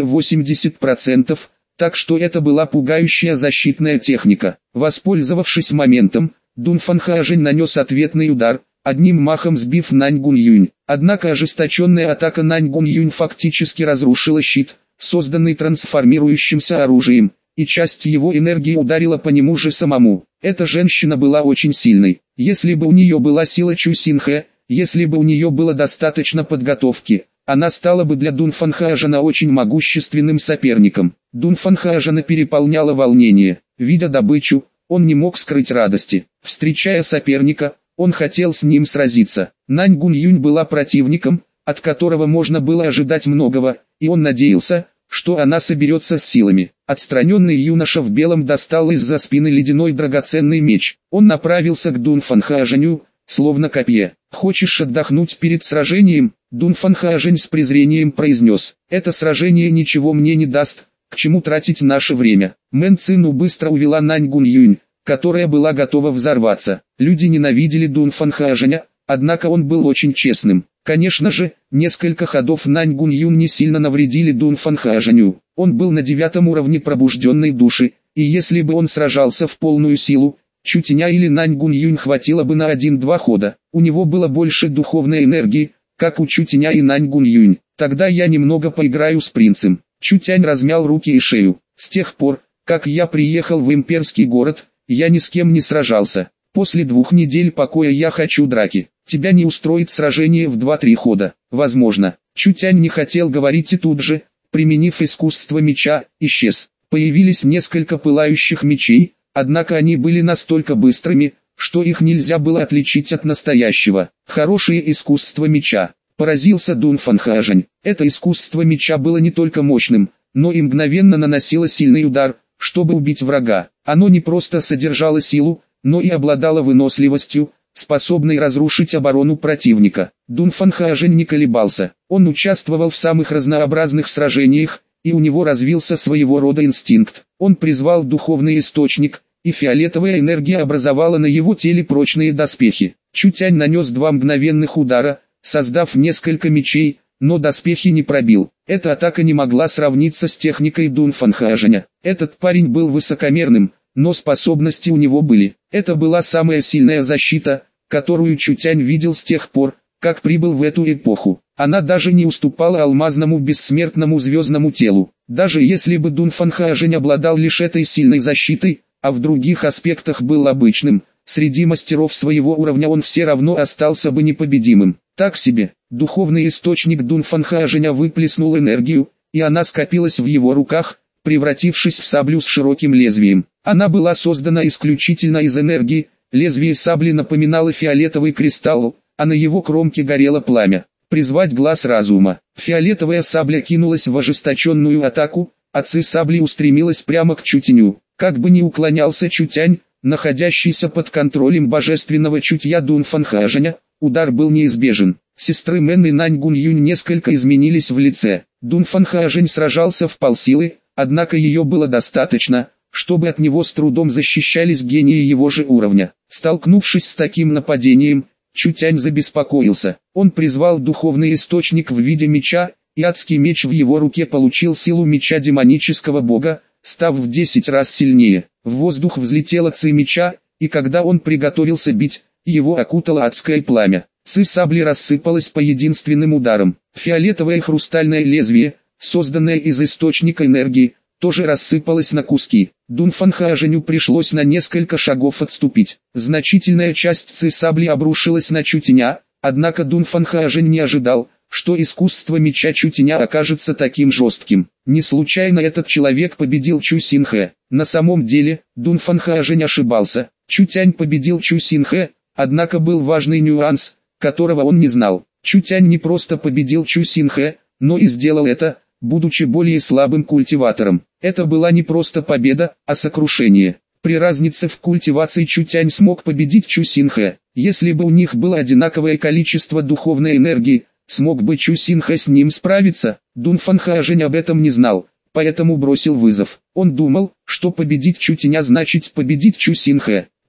80%, так что это была пугающая защитная техника. Воспользовавшись моментом, Дун Фанхаожень нанес ответный удар, одним махом сбив Нань Гунь-Юнь. Однако ожесточенная атака Нань Гунь-Юнь фактически разрушила щит, созданный трансформирующимся оружием, и часть его энергии ударила по нему же самому. Эта женщина была очень сильной. Если бы у нее была сила Чу Синхэ, если бы у нее было достаточно подготовки, она стала бы для Дун Фанхаожена очень могущественным соперником. Дун Фанхаожена переполняло волнение. Видя добычу, он не мог скрыть радости. Встречая соперника, он хотел с ним сразиться. Нань Гунь-Юнь была противником, от которого можно было ожидать многого, и он надеялся, что она соберется с силами. Отстраненный юноша в белом достал из-за спины ледяной драгоценный меч. Он направился к Дун Фанхаоженю, словно копье. «Хочешь отдохнуть перед сражением?» Дун Фанхаожень с презрением произнес. «Это сражение ничего мне не даст, к чему тратить наше время?» Мэн Цину быстро увела Нань Гунь-Юнь, которая была готова взорваться. Люди ненавидели Дун Фанхаоженя, однако он был очень честным. Конечно же, несколько ходов Нань Гунь-Юнь не сильно навредили Дун Фанхаоженю. Он был на 9 уровне пробужденной души, и если бы он сражался в полную силу, Чу Тиня или Нань Гунь-Юнь хватило бы на 1-2 хода. У него было больше духовной энергии, как у Чу Тиня и Нань Гунь-Юнь. Тогда я немного поиграю с принцем. Чу Тянь размял руки и шею. С тех пор, как я приехал в имперский город, я ни с кем не сражался. После 2 недель покоя я хочу драки. Тебя не устроит сражение в 2-3 хода. Возможно. Чу Тянь не хотел говорить и тут же, применив искусство меча, исчез. Появились несколько пылающих мечей, однако они были настолько быстрыми, что их нельзя было отличить от настоящего. Хорошее искусство меча. Поразился Дун Фанхаожень. Это искусство меча было не только мощным, но и мгновенно наносило сильный удар, чтобы убить врага. Оно не просто содержало силу, но и обладало выносливостью, способной разрушить оборону противника. Дун Фанхаожень не колебался. Он участвовал в самых разнообразных сражениях, и у него развился своего рода инстинкт. Он призвал духовный источник, и фиолетовая энергия образовала на его теле прочные доспехи. Чу Тянь нанес 2 мгновенных удара, создав несколько мечей, но доспехи не пробил. Эта атака не могла сравниться с техникой Дун Фанхаоженя. Этот парень был высокомерным, но способности у него были. Это была самая сильная защита, которую Чу Тянь видел с тех пор, как прибыл в эту эпоху. Она даже не уступала алмазному бессмертному звездному телу. Даже если бы Дун Фанхаожень обладал лишь этой сильной защитой, а в других аспектах был обычным, среди мастеров своего уровня он все равно остался бы непобедимым. Так себе, духовный источник Дун Фанхаоженя выплеснул энергию, и она скопилась в его руках, превратившись в саблю с широким лезвием. Она была создана исключительно из энергии, лезвие сабли напоминало фиолетовый кристалл, а на его кромке горело пламя. Призвать глаз разума. Фиолетовая сабля кинулась в ожесточенную атаку, а ци сабли устремилась прямо к Чу Тяню. Как бы ни уклонялся Чу Тянь, находящийся под контролем божественного чутья Дун Фанхаоженя, удар был неизбежен. Сестры Мэн и Нань Гунь-Юнь несколько изменились в лице. Дун Фанхаожень сражался в полсилы, однако ее было достаточно, чтобы от него с трудом защищались гении его же уровня. Столкнувшись с таким нападением, Чу Тянь забеспокоился. Он призвал духовный источник в виде меча, и адский меч в его руке получил силу меча демонического бога, став в 10 раз сильнее. В воздух взлетела ци меча, и когда он приготовился бить, его окутало адское пламя. Ци сабли рассыпалась по единственным ударам. Фиолетовое хрустальное лезвие, созданное из источника энергии, тоже рассыпалось на куски. Дун Фанхаоженю пришлось на несколько шагов отступить. Значительная часть ци сабли обрушилась на Чу Тяня, однако Дун Фанхаожень не ожидал, что искусство меча Чу Тяня окажется таким жестким. Не случайно этот человек победил Чу Синхэ. На самом деле, Дун Фанхаожень ошибался. Чу Тянь победил Чу Синхэ, однако был важный нюанс, которого он не знал. Чу Тянь не просто победил Чу Синхэ, но и сделал это, будучи более слабым культиватором. Это была не просто победа, а сокрушение. При разнице в культивации Чу Тянь смог победить Чу Синхэ. Если бы у них было одинаковое количество духовной энергии, смог бы Чу Синхэ с ним справиться? Дун Фанхаожень об этом не знал, поэтому бросил вызов. Он думал, что победить Чу Тяня значит победить Чу Синхэ.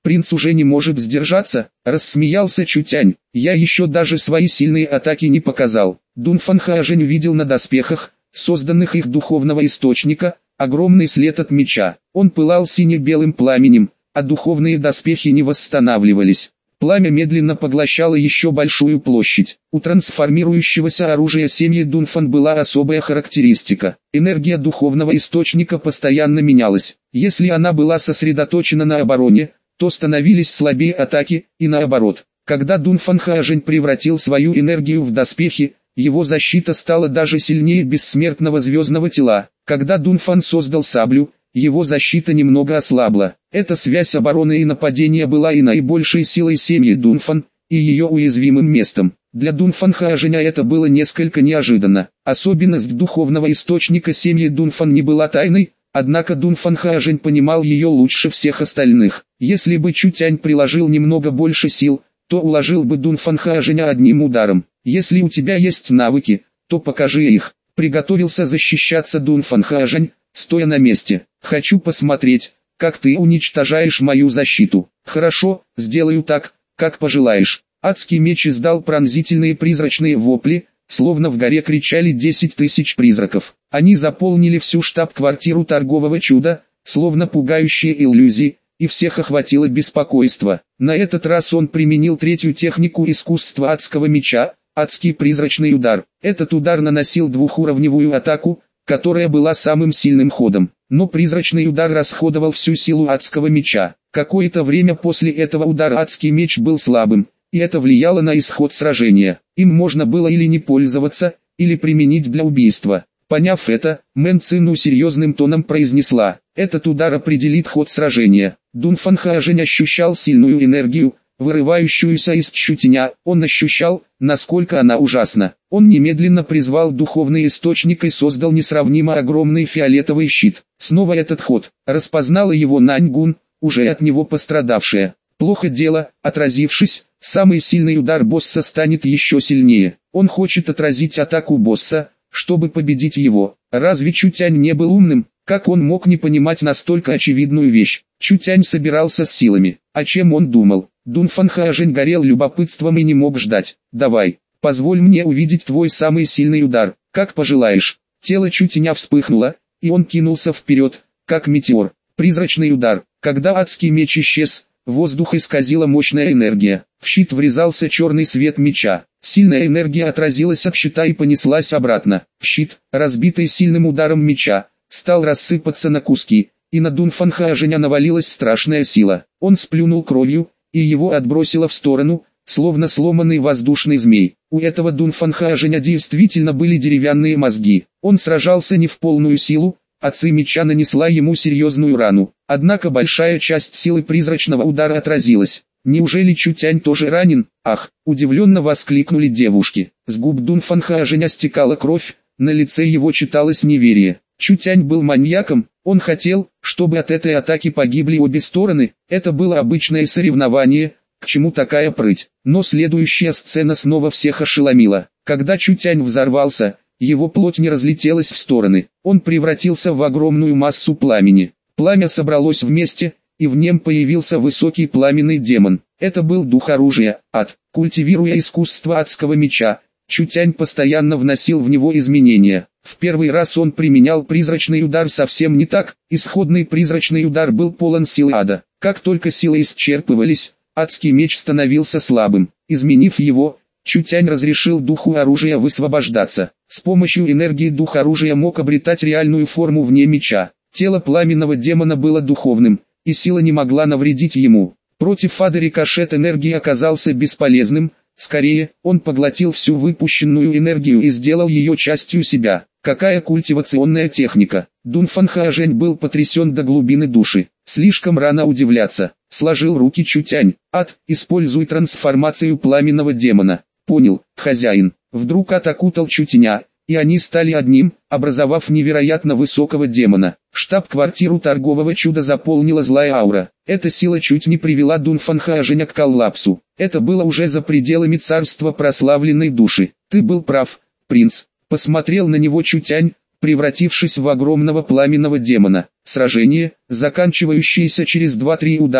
Принц уже не может сдержаться, рассмеялся Чутянь. Я еще даже свои сильные атаки не показал. Дунфан Хаожень видел на доспехах, созданных их духовного источника, огромный след от меча. Он пылал сине-белым пламенем, а духовные доспехи не восстанавливались. Пламя медленно поглощало еще большую площадь. У трансформирующегося оружия семьи Дунфан была особая характеристика. Энергия духовного источника постоянно менялась. Если она была сосредоточена на обороне, то становились слабее атаки, и наоборот. Когда Дунфан Хаожень превратил свою энергию в доспехи, его защита стала даже сильнее бессмертного звездного тела. Когда Дунфан создал саблю, его защита немного ослабла. Эта связь обороны и нападения была и наибольшей силой семьи Дунфан, и ее уязвимым местом. Для Дунфан Хаоженя это было несколько неожиданно. Особенность духовного источника семьи Дунфан не была тайной, однако Дунфан Хаожень понимал ее лучше всех остальных. Если бы Чутянь приложил немного больше сил, то уложил бы Дунфан Хаоженя одним ударом. Если у тебя есть навыки, то покажи их. Приготовился защищаться Дунфан Хаожень, стоя на месте. Хочу посмотреть, как ты уничтожаешь мою защиту. Хорошо, сделаю так, как пожелаешь. Адский меч издал пронзительные призрачные вопли, словно в горе кричали 10 тысяч призраков. Они заполнили всю штаб-квартиру торгового чуда, словно пугающие иллюзии, и всех охватило беспокойство. На этот раз он применил третью технику искусства адского меча, адский призрачный удар. Этот удар наносил двухуровневую атаку, которая была самым сильным ходом. Но призрачный удар расходовал всю силу адского меча. Какое-то время после этого удара адский меч был слабым, и это влияло на исход сражения. Им можно было или не пользоваться, или применить для убийства. Поняв это, Мэн Цину серьезным тоном произнесла: «Этот удар определит ход сражения». Дунфан Хаожень ощущал сильную энергию, вырывающуюся из Чутяня. Он ощущал, насколько она ужасна. Он немедленно призвал духовный источник и создал несравнимо огромный фиолетовый щит. Снова этот ход. Распознала его Наньгун, уже от него пострадавшая. Плохо дело, отразившись, самый сильный удар босса станет еще сильнее. Он хочет отразить атаку босса, чтобы победить его. Разве Чутянь не был умным? Как он мог не понимать настолько очевидную вещь? Чутянь собирался с силами. О чем он думал? Дунфан Хаожень горел любопытством и не мог ждать. «Давай, позволь мне увидеть твой самый сильный удар, как пожелаешь». Тело Чутяня вспыхнуло, и он кинулся вперед, как метеор. Призрачный удар. Когда адский меч исчез, воздух исказила мощная энергия. В щит врезался черный свет меча. Сильная энергия отразилась от щита и понеслась обратно. Щит, разбитый сильным ударом меча, стал рассыпаться на куски, и на Дунфан Хаоженя навалилась страшная сила. Он сплюнул кровью, и его отбросило в сторону, словно сломанный воздушный змей. У этого Дунфан Хаоженя действительно были деревянные мозги. Он сражался не в полную силу, а ци меча нанесла ему серьезную рану. Однако большая часть силы призрачного удара отразилась. «Неужели Чутянь тоже ранен?» «Ах!» – удивленно воскликнули девушки. С губ Дунфан Хаоженя стекала кровь, на лице его читалось неверие. Чутянь был маньяком, он хотел, чтобы от этой атаки погибли обе стороны. Это было обычное соревнование, к чему такая прыть. Но следующая сцена снова всех ошеломила. Когда Чутянь взорвался, его плоть не разлетелась в стороны. Он превратился в огромную массу пламени. Пламя собралось вместе, и в нем появился высокий пламенный демон. Это был дух оружия, ад. Культивируя искусство адского меча, Чутянь постоянно вносил в него изменения. В первый раз он применял призрачный удар совсем не так, исходный призрачный удар был полон силы ада. Как только силы исчерпывались, адский меч становился слабым. Изменив его, Чутянь разрешил духу оружия высвобождаться. С помощью энергии дух оружия мог обретать реальную форму вне меча. Тело пламенного демона было духовным, и сила не могла навредить ему. Против ада рикошет энергии оказался бесполезным, скорее, он поглотил всю выпущенную энергию и сделал ее частью себя. Какая культивационная техника! Дунфан Хаожень был потрясен до глубины души. Слишком рано удивляться. Сложил руки Чутянь. «Ад, используй трансформацию пламенного демона». «Понял, хозяин». Вдруг ад окутал Чутяня, и они стали одним, образовав невероятно высокого демона. Штаб-квартиру торгового чуда заполнила злая аура. Эта сила чуть не привела Дунфан Хаоженя к коллапсу. Это было уже за пределами царства прославленной души. «Ты был прав, принц», — посмотрел на него Чутянь, превратившись в огромного пламенного демона. Сражение, заканчивающееся через 2-3 удара,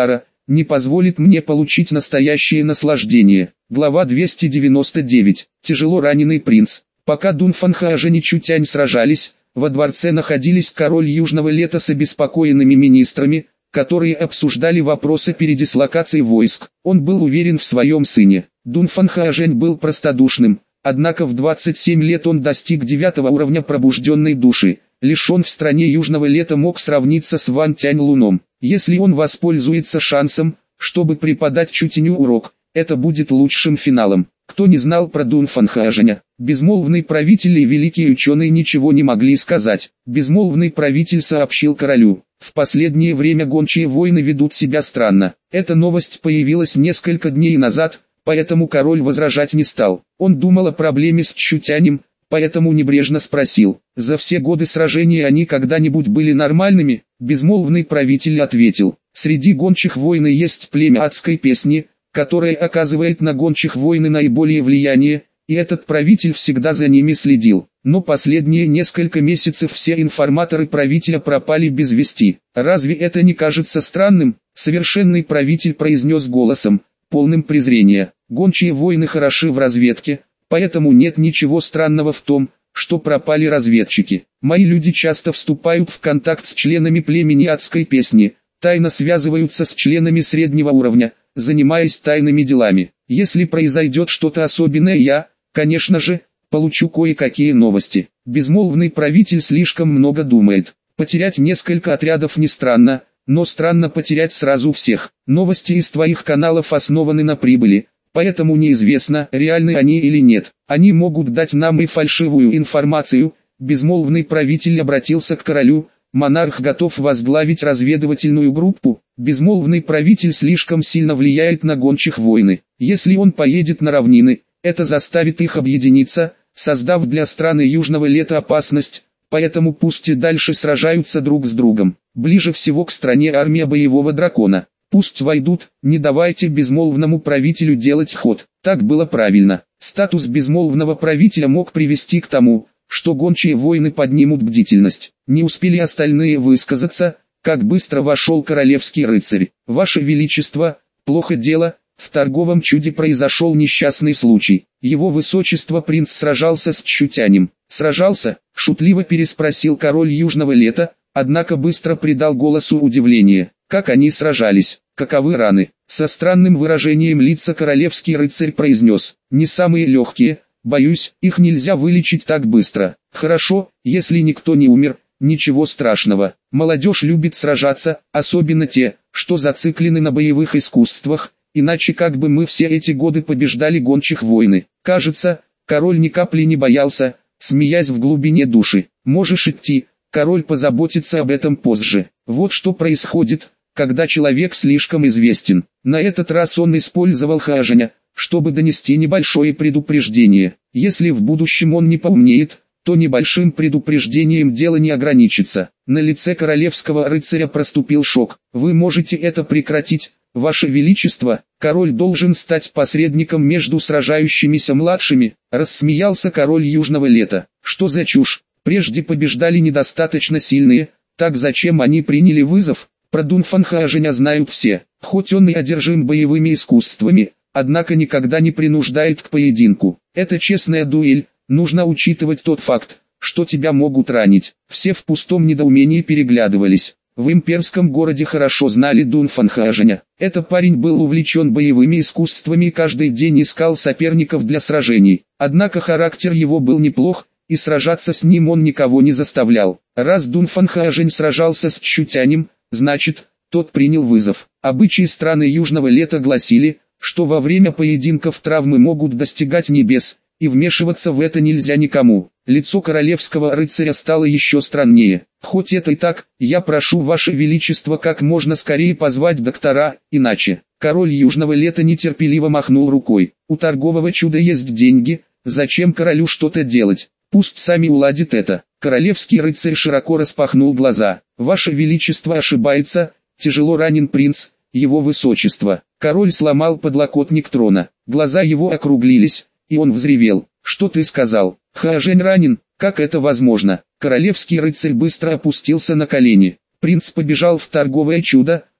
не позволит мне получить настоящее наслаждение. Глава 299. Тяжело раненый принц. Пока Дунфан Хаожень и Чутянь сражались, во дворце находились король Южного Лета с обеспокоенными министрами, которые обсуждали вопросы передислокации войск. Он был уверен в своем сыне. Дунфан Хаожень был простодушным, однако в 27 лет он достиг 9 уровня пробужденной души. Лишь он в стране Южного Лета мог сравниться с Ван Тянь-Луном. Если он воспользуется шансом, чтобы преподать Чутяню урок, это будет лучшим финалом. Кто не знал про Дунфан Хаоженя? Безмолвный правитель и великие ученые ничего не могли сказать. Безмолвный правитель сообщил королю: в последнее время гончие войны ведут себя странно. Эта новость появилась несколько дней назад, поэтому король возражать не стал. Он думал о проблеме с Чутянем, поэтому небрежно спросил: за все годы сражений они когда-нибудь были нормальными? Безмолвный правитель ответил: среди гончих войны есть племя адской песни, которое оказывает на гончих войны наиболее влияние, и этот правитель всегда за ними следил. Но последние несколько месяцев все информаторы правителя пропали без вести. Разве это не кажется странным? Совершенный правитель произнес голосом, полным презрения: гончие войны хороши в разведке, поэтому нет ничего странного в том, что пропали разведчики. Мои люди часто вступают в контакт с членами племени адской песни, тайно связываются с членами среднего уровня, занимаясь тайными делами. Если произойдет что-то особенное, я, конечно же, получу кое-какие новости. Безмолвный правитель слишком много думает. Потерять несколько отрядов не странно, но странно потерять сразу всех. Новости из твоих каналов основаны на прибыли, поэтому неизвестно, реальны они или нет. Они могут дать нам и фальшивую информацию. Безмолвный правитель обратился к королю: монарх готов возглавить разведывательную группу. Безмолвный правитель слишком сильно влияет на гончих войны. Если он поедет на равнины, это заставит их объединиться, создав для страны Южного Лета опасность, поэтому пусть и дальше сражаются друг с другом. Ближе всего к стране армия боевого дракона. Пусть войдут, не давайте безмолвному правителю делать ход. Так было правильно. Статус безмолвного правителя мог привести к тому, что гончие войны поднимут бдительность. Не успели остальные высказаться, как быстро вошел королевский рыцарь. Ваше Величество, плохо дело, в торговом чуде произошел несчастный случай. Его высочество принц сражался с Чутянем. Сражался? Шутливо переспросил король Южного Лета, однако быстро придал голосу удивление. Как они сражались? Каковы раны? Со странным выражением лица королевский рыцарь произнес: не самые легкие, боюсь, их нельзя вылечить так быстро. Хорошо, если никто не умер, ничего страшного. Молодежь любит сражаться, особенно те, что зациклены на боевых искусствах, иначе как бы мы все эти годы побеждали гончих войны. Кажется, король ни капли не боялся, смеясь в глубине души. Можешь идти, король позаботится об этом позже. Вот что происходит, когда человек слишком известен. На этот раз он использовал Хаоженя, чтобы донести небольшое предупреждение. Если в будущем он не поумнеет, то небольшим предупреждением дело не ограничится. На лице королевского рыцаря проступил шок. Вы можете это прекратить, Ваше Величество? Король должен стать посредником между сражающимися младшими, рассмеялся король Южного Лета. Что за чушь? Прежде побеждали недостаточно сильные, так зачем они приняли вызов? Про Дунфан Хаоженя знают все. Хоть он и одержим боевыми искусствами, однако никогда не принуждает к поединку. Это честная дуэль, нужно учитывать тот факт, что тебя могут ранить. Все в пустом недоумении переглядывались. В имперском городе хорошо знали Дунфан Хаоженя. Этот парень был увлечен боевыми искусствами и каждый день искал соперников для сражений. Однако характер его был неплох, и сражаться с ним он никого не заставлял. Раз Дунфан Хаожень сражался с Чутянем, значит, тот принял вызов. Обычаи страны Южного Лета гласили, что во время поединков травмы могут достигать небес, и вмешиваться в это нельзя никому. Лицо королевского рыцаря стало еще страннее. Хоть это и так, я прошу Ваше Величество как можно скорее позвать доктора, иначе. Король Южного Лета нетерпеливо махнул рукой. У торгового чуда есть деньги, зачем королю что-то делать? Пусть сами уладит это. Королевский рыцарь широко распахнул глаза. Ваше Величество ошибается, тяжело ранен принц, его высочество. Король сломал подлокотник трона. Глаза его округлились, и он взревел. Что ты сказал? Хаожень ранен? Как это возможно? Королевский рыцарь быстро опустился на колени. Принц побежал в торговое чудо,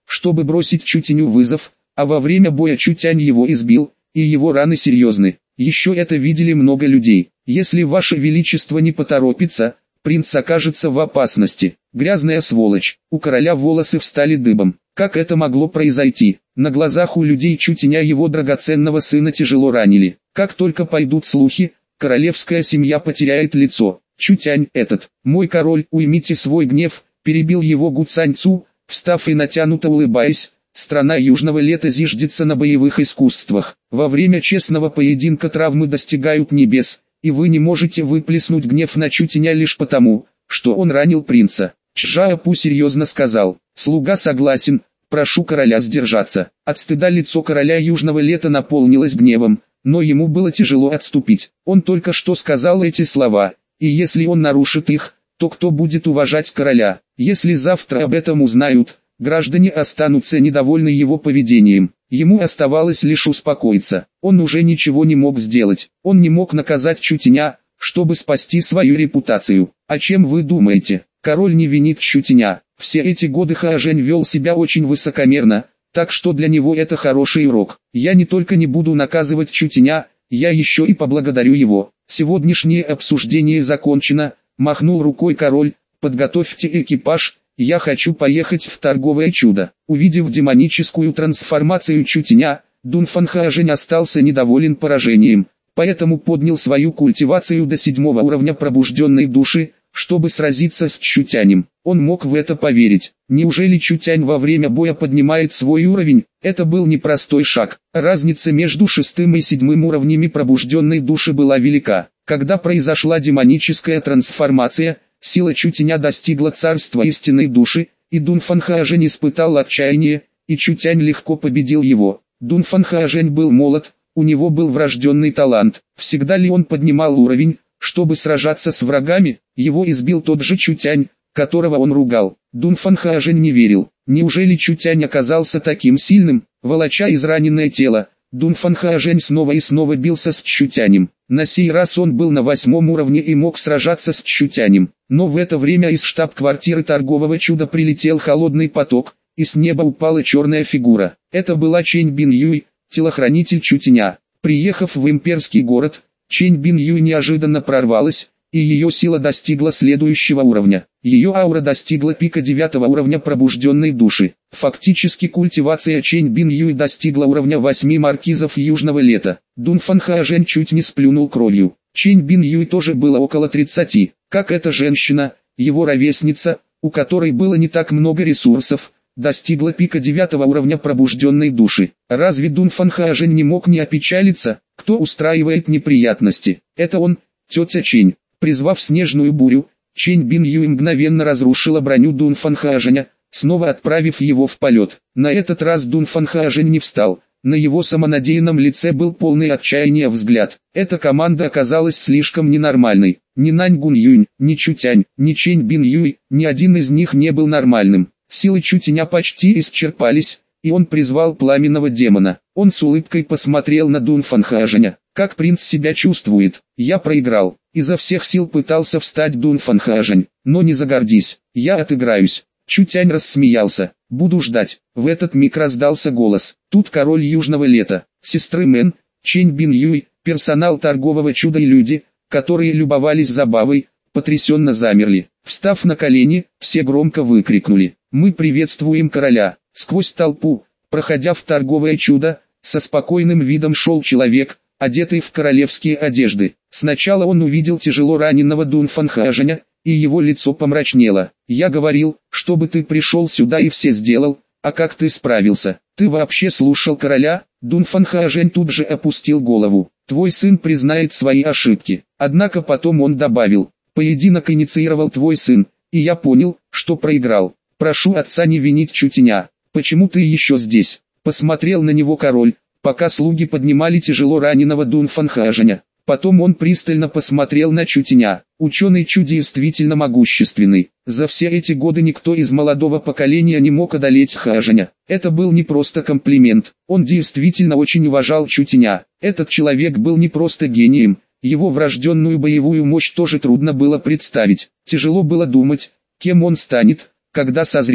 чтобы бросить Чутяню вызов, а во время боя Чутянь его избил, и его раны серьезны. Еще это видели много людей. Если ваше величество не поторопится, принц окажется в опасности. Грязная сволочь. У короля волосы встали дыбом. Как это могло произойти? На глазах у людей Чутяня его драгоценного сына тяжело ранили. Как только пойдут слухи, королевская семья потеряет лицо. Чутянь этот, мой король, уймите свой гнев, перебил его Гу Цаньцу, встав и натянуто улыбаясь. Страна Южного Лета зиждется на боевых искусствах. Во время честного поединка травмы достигают небес, и вы не можете выплеснуть гнев на Чутяня лишь потому, что он ранил принца. Чжаопу серьезно сказал: слуга согласен, прошу короля сдержаться. От стыда лицо короля Южного Лета наполнилось гневом, но ему было тяжело отступить. Он только что сказал эти слова, и если он нарушит их, то кто будет уважать короля? Если завтра об этом узнают, граждане останутся недовольны его поведением. Ему оставалось лишь успокоиться. Он уже ничего не мог сделать. Он не мог наказать Чутяня, чтобы спасти свою репутацию. О чем вы думаете? Король не винит Чутяня. Все эти годы Хаожень вел себя очень высокомерно, так что для него это хороший урок. Я не только не буду наказывать Чутяня, я еще и поблагодарю его. Сегодняшнее обсуждение закончено, махнул рукой король, подготовьте экипаж. Я хочу поехать в торговое чудо. Увидев демоническую трансформацию Чутяня, Дунфан Хаожень остался недоволен поражением, поэтому поднял свою культивацию до 7-го уровня пробужденной души, чтобы сразиться с Чутянем. Он мог в это поверить. Неужели Чутянь во время боя поднимает свой уровень? Это был непростой шаг. Разница между 6-м и 7-м уровнями пробужденной души была велика. Когда произошла демоническая трансформация, сила Чутяня достигла царства истинной души, и Дунфан Хаожень испытал отчаяние, и Чутянь легко победил его. Дунфан Хаожень был молод, у него был врожденный талант. Всегда ли он поднимал уровень, чтобы сражаться с врагами? Его избил тот же Чутянь, которого он ругал. Дунфан Хаожень не верил. Неужели Чутянь оказался таким сильным? Волоча израненное тело, Дунфан Хаожень снова и снова бился с Чутянем. На сей раз он был на 8-м уровне и мог сражаться с Чутянем. Но в это время из штаб-квартиры торгового чуда прилетел холодный поток, и с неба упала черная фигура. Это была Чэнь Бин Юй, телохранитель Чутяня. Приехав в имперский город, Чэнь Бин Юй неожиданно прорвалась, и ее сила достигла следующего уровня. Ее аура достигла пика 9-го уровня пробужденной души. Фактически культивация Чэнь Бин Юй достигла уровня 8 маркизов Южного Лета. Дунфан Хаожень чуть не сплюнул кровью. Чэнь Бин Юй тоже было около 30, как эта женщина, его ровесница, у которой было не так много ресурсов, достигла пика 9-го уровня пробужденной души. Разве Дунфан Хаожень не мог не опечалиться? Кто устраивает неприятности? Это он, тетя Чэнь. Призвав снежную бурю, Чэнь Бин Юй мгновенно разрушила броню Дунфан Хаоженя, снова отправив его в полет. На этот раз Дунфан Хаожень не встал, на его самонадеянном лице был полный отчаяния взгляд. Эта команда оказалась слишком ненормальной. Ни Нань Гун Юнь, ни Чутянь, ни Чэнь Бин Юй, ни один из них не был нормальным. Силы Чутяня почти исчерпались, и он призвал пламенного демона. Он с улыбкой посмотрел на Дунфан Хаоженя. Как принц себя чувствует? Я проиграл. Изо всех сил пытался встать Дунфан Хаожень. Но не загордись, я отыграюсь. Чутянь рассмеялся. Буду ждать. В этот миг раздался голос. Тут король Южного Лета, сестры Мэн, Чэнь Бин Юй, персонал торгового чуда и люди, которые любовались забавой, потрясенно замерли. Встав на колени, все громко выкрикнули: «Мы приветствуем короля!» Сквозь толпу, проходя в торговое чудо, со спокойным видом шел человек, одетый в королевские одежды. Сначала он увидел тяжело раненого Дунфан Хаоженя, и его лицо помрачнело. «Я говорил, чтобы ты пришел сюда и все сделал, а как ты справился? Ты вообще слушал короля?» Дунфан Хаожень тут же опустил голову. «Твой сын признает свои ошибки». Однако потом он добавил: «Поединок инициировал твой сын, и я понял, что проиграл. Прошу отца не винить Чутяня. Почему ты еще здесь?» Посмотрел на него король, пока слуги поднимали тяжело раненого Дунфан Хаоженя. Потом он пристально посмотрел на Чутяня. Ученый Чу действительно могущественный. За все эти годы никто из молодого поколения не мог одолеть Хаоженя. Это был не просто комплимент. Он действительно очень уважал Чутяня. Этот человек был не просто гением. Его врожденную боевую мощь тоже трудно было представить. Тяжело было думать, кем он станет, когда созреет.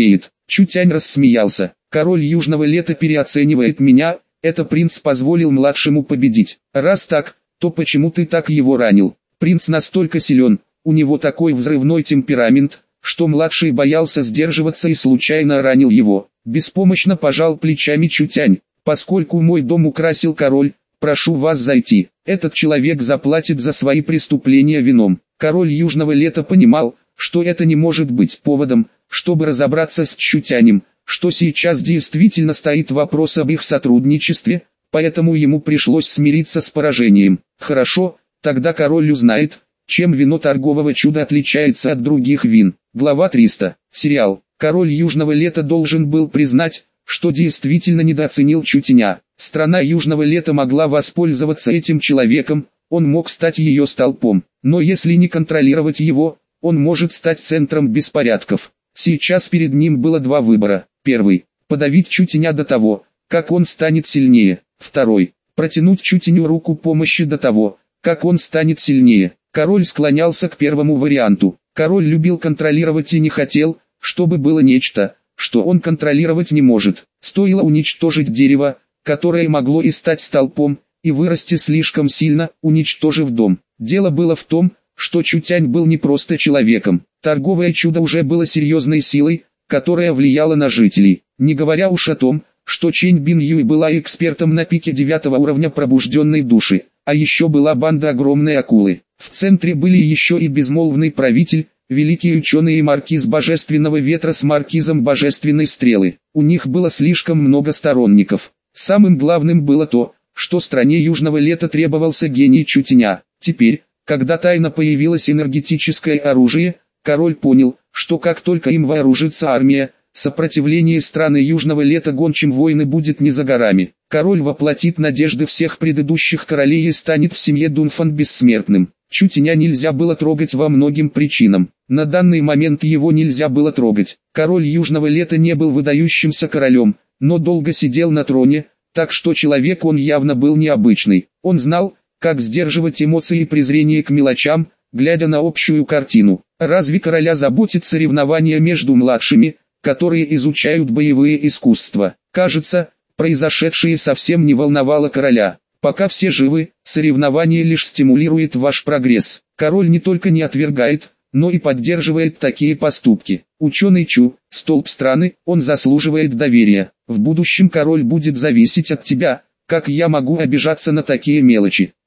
Чутянь рассмеялся. Король Южного Лета переоценивает меня, это принц позволил младшему победить. Раз так, то почему ты так его ранил? Принц настолько силен, у него такой взрывной темперамент, что младший боялся сдерживаться и случайно ранил его. Беспомощно пожал плечами Чутянь. Поскольку мой дом украсил король, прошу вас зайти. Этот человек заплатит за свои преступления вином. Король Южного Лета понимал, что это не может быть поводом, чтобы разобраться с Чутянем, что сейчас действительно стоит вопрос об их сотрудничестве, поэтому ему пришлось смириться с поражением. Хорошо, тогда король узнает, чем вино торгового чуда отличается от других вин. Глава 300. Сериал. Король Южного Лета должен был признать, что действительно недооценил Чутяня. Страна Южного Лета могла воспользоваться этим человеком, он мог стать ее столпом. Но если не контролировать его, он может стать центром беспорядков. Сейчас перед ним было два выбора. Первый – подавить Чутяня до того, как он станет сильнее. Второй – протянуть Чутяню руку помощи до того, как он станет сильнее. Король склонялся к первому варианту. Король любил контролировать и не хотел, чтобы было нечто, что он контролировать не может. Стоило уничтожить дерево, которое могло и стать столпом, и вырасти слишком сильно, уничтожив дом. Дело было в том, что Чутянь был не просто человеком. Торговое чудо уже было серьезной силой, которая влияла на жителей. Не говоря уж о том, что Чэнь Бин Юй была экспертом на пике 9 уровня пробужденной души, а еще была банда огромной акулы. В центре были еще и безмолвный правитель, великий ученый и маркиз Божественного Ветра с маркизом Божественной Стрелы. У них было слишком много сторонников. Самым главным было то, что стране Южного Лета требовался гений Чутяня. Теперь, когда тайно появилось энергетическое оружие, король понял, что как только им вооружится армия, сопротивление страны Южного Лета гончим войны будет не за горами. Король воплотит надежды всех предыдущих королей и станет в семье Дунфан бессмертным. Чутяня нельзя было трогать по многим причинам. На данный момент его нельзя было трогать. Король Южного Лета не был выдающимся королем, но долго сидел на троне, так что человек он явно был необычный. Он знал, как сдерживать эмоции и презрение к мелочам, глядя на общую картину. Разве короля заботит соревнования между младшими, которые изучают боевые искусства? Кажется, произошедшее совсем не волновало короля. Пока все живы, соревнование лишь стимулирует ваш прогресс. Король не только не отвергает, но и поддерживает такие поступки. Ученый Чу, столб страны, он заслуживает доверия. В будущем король будет зависеть от тебя, как я могу обижаться на такие мелочи.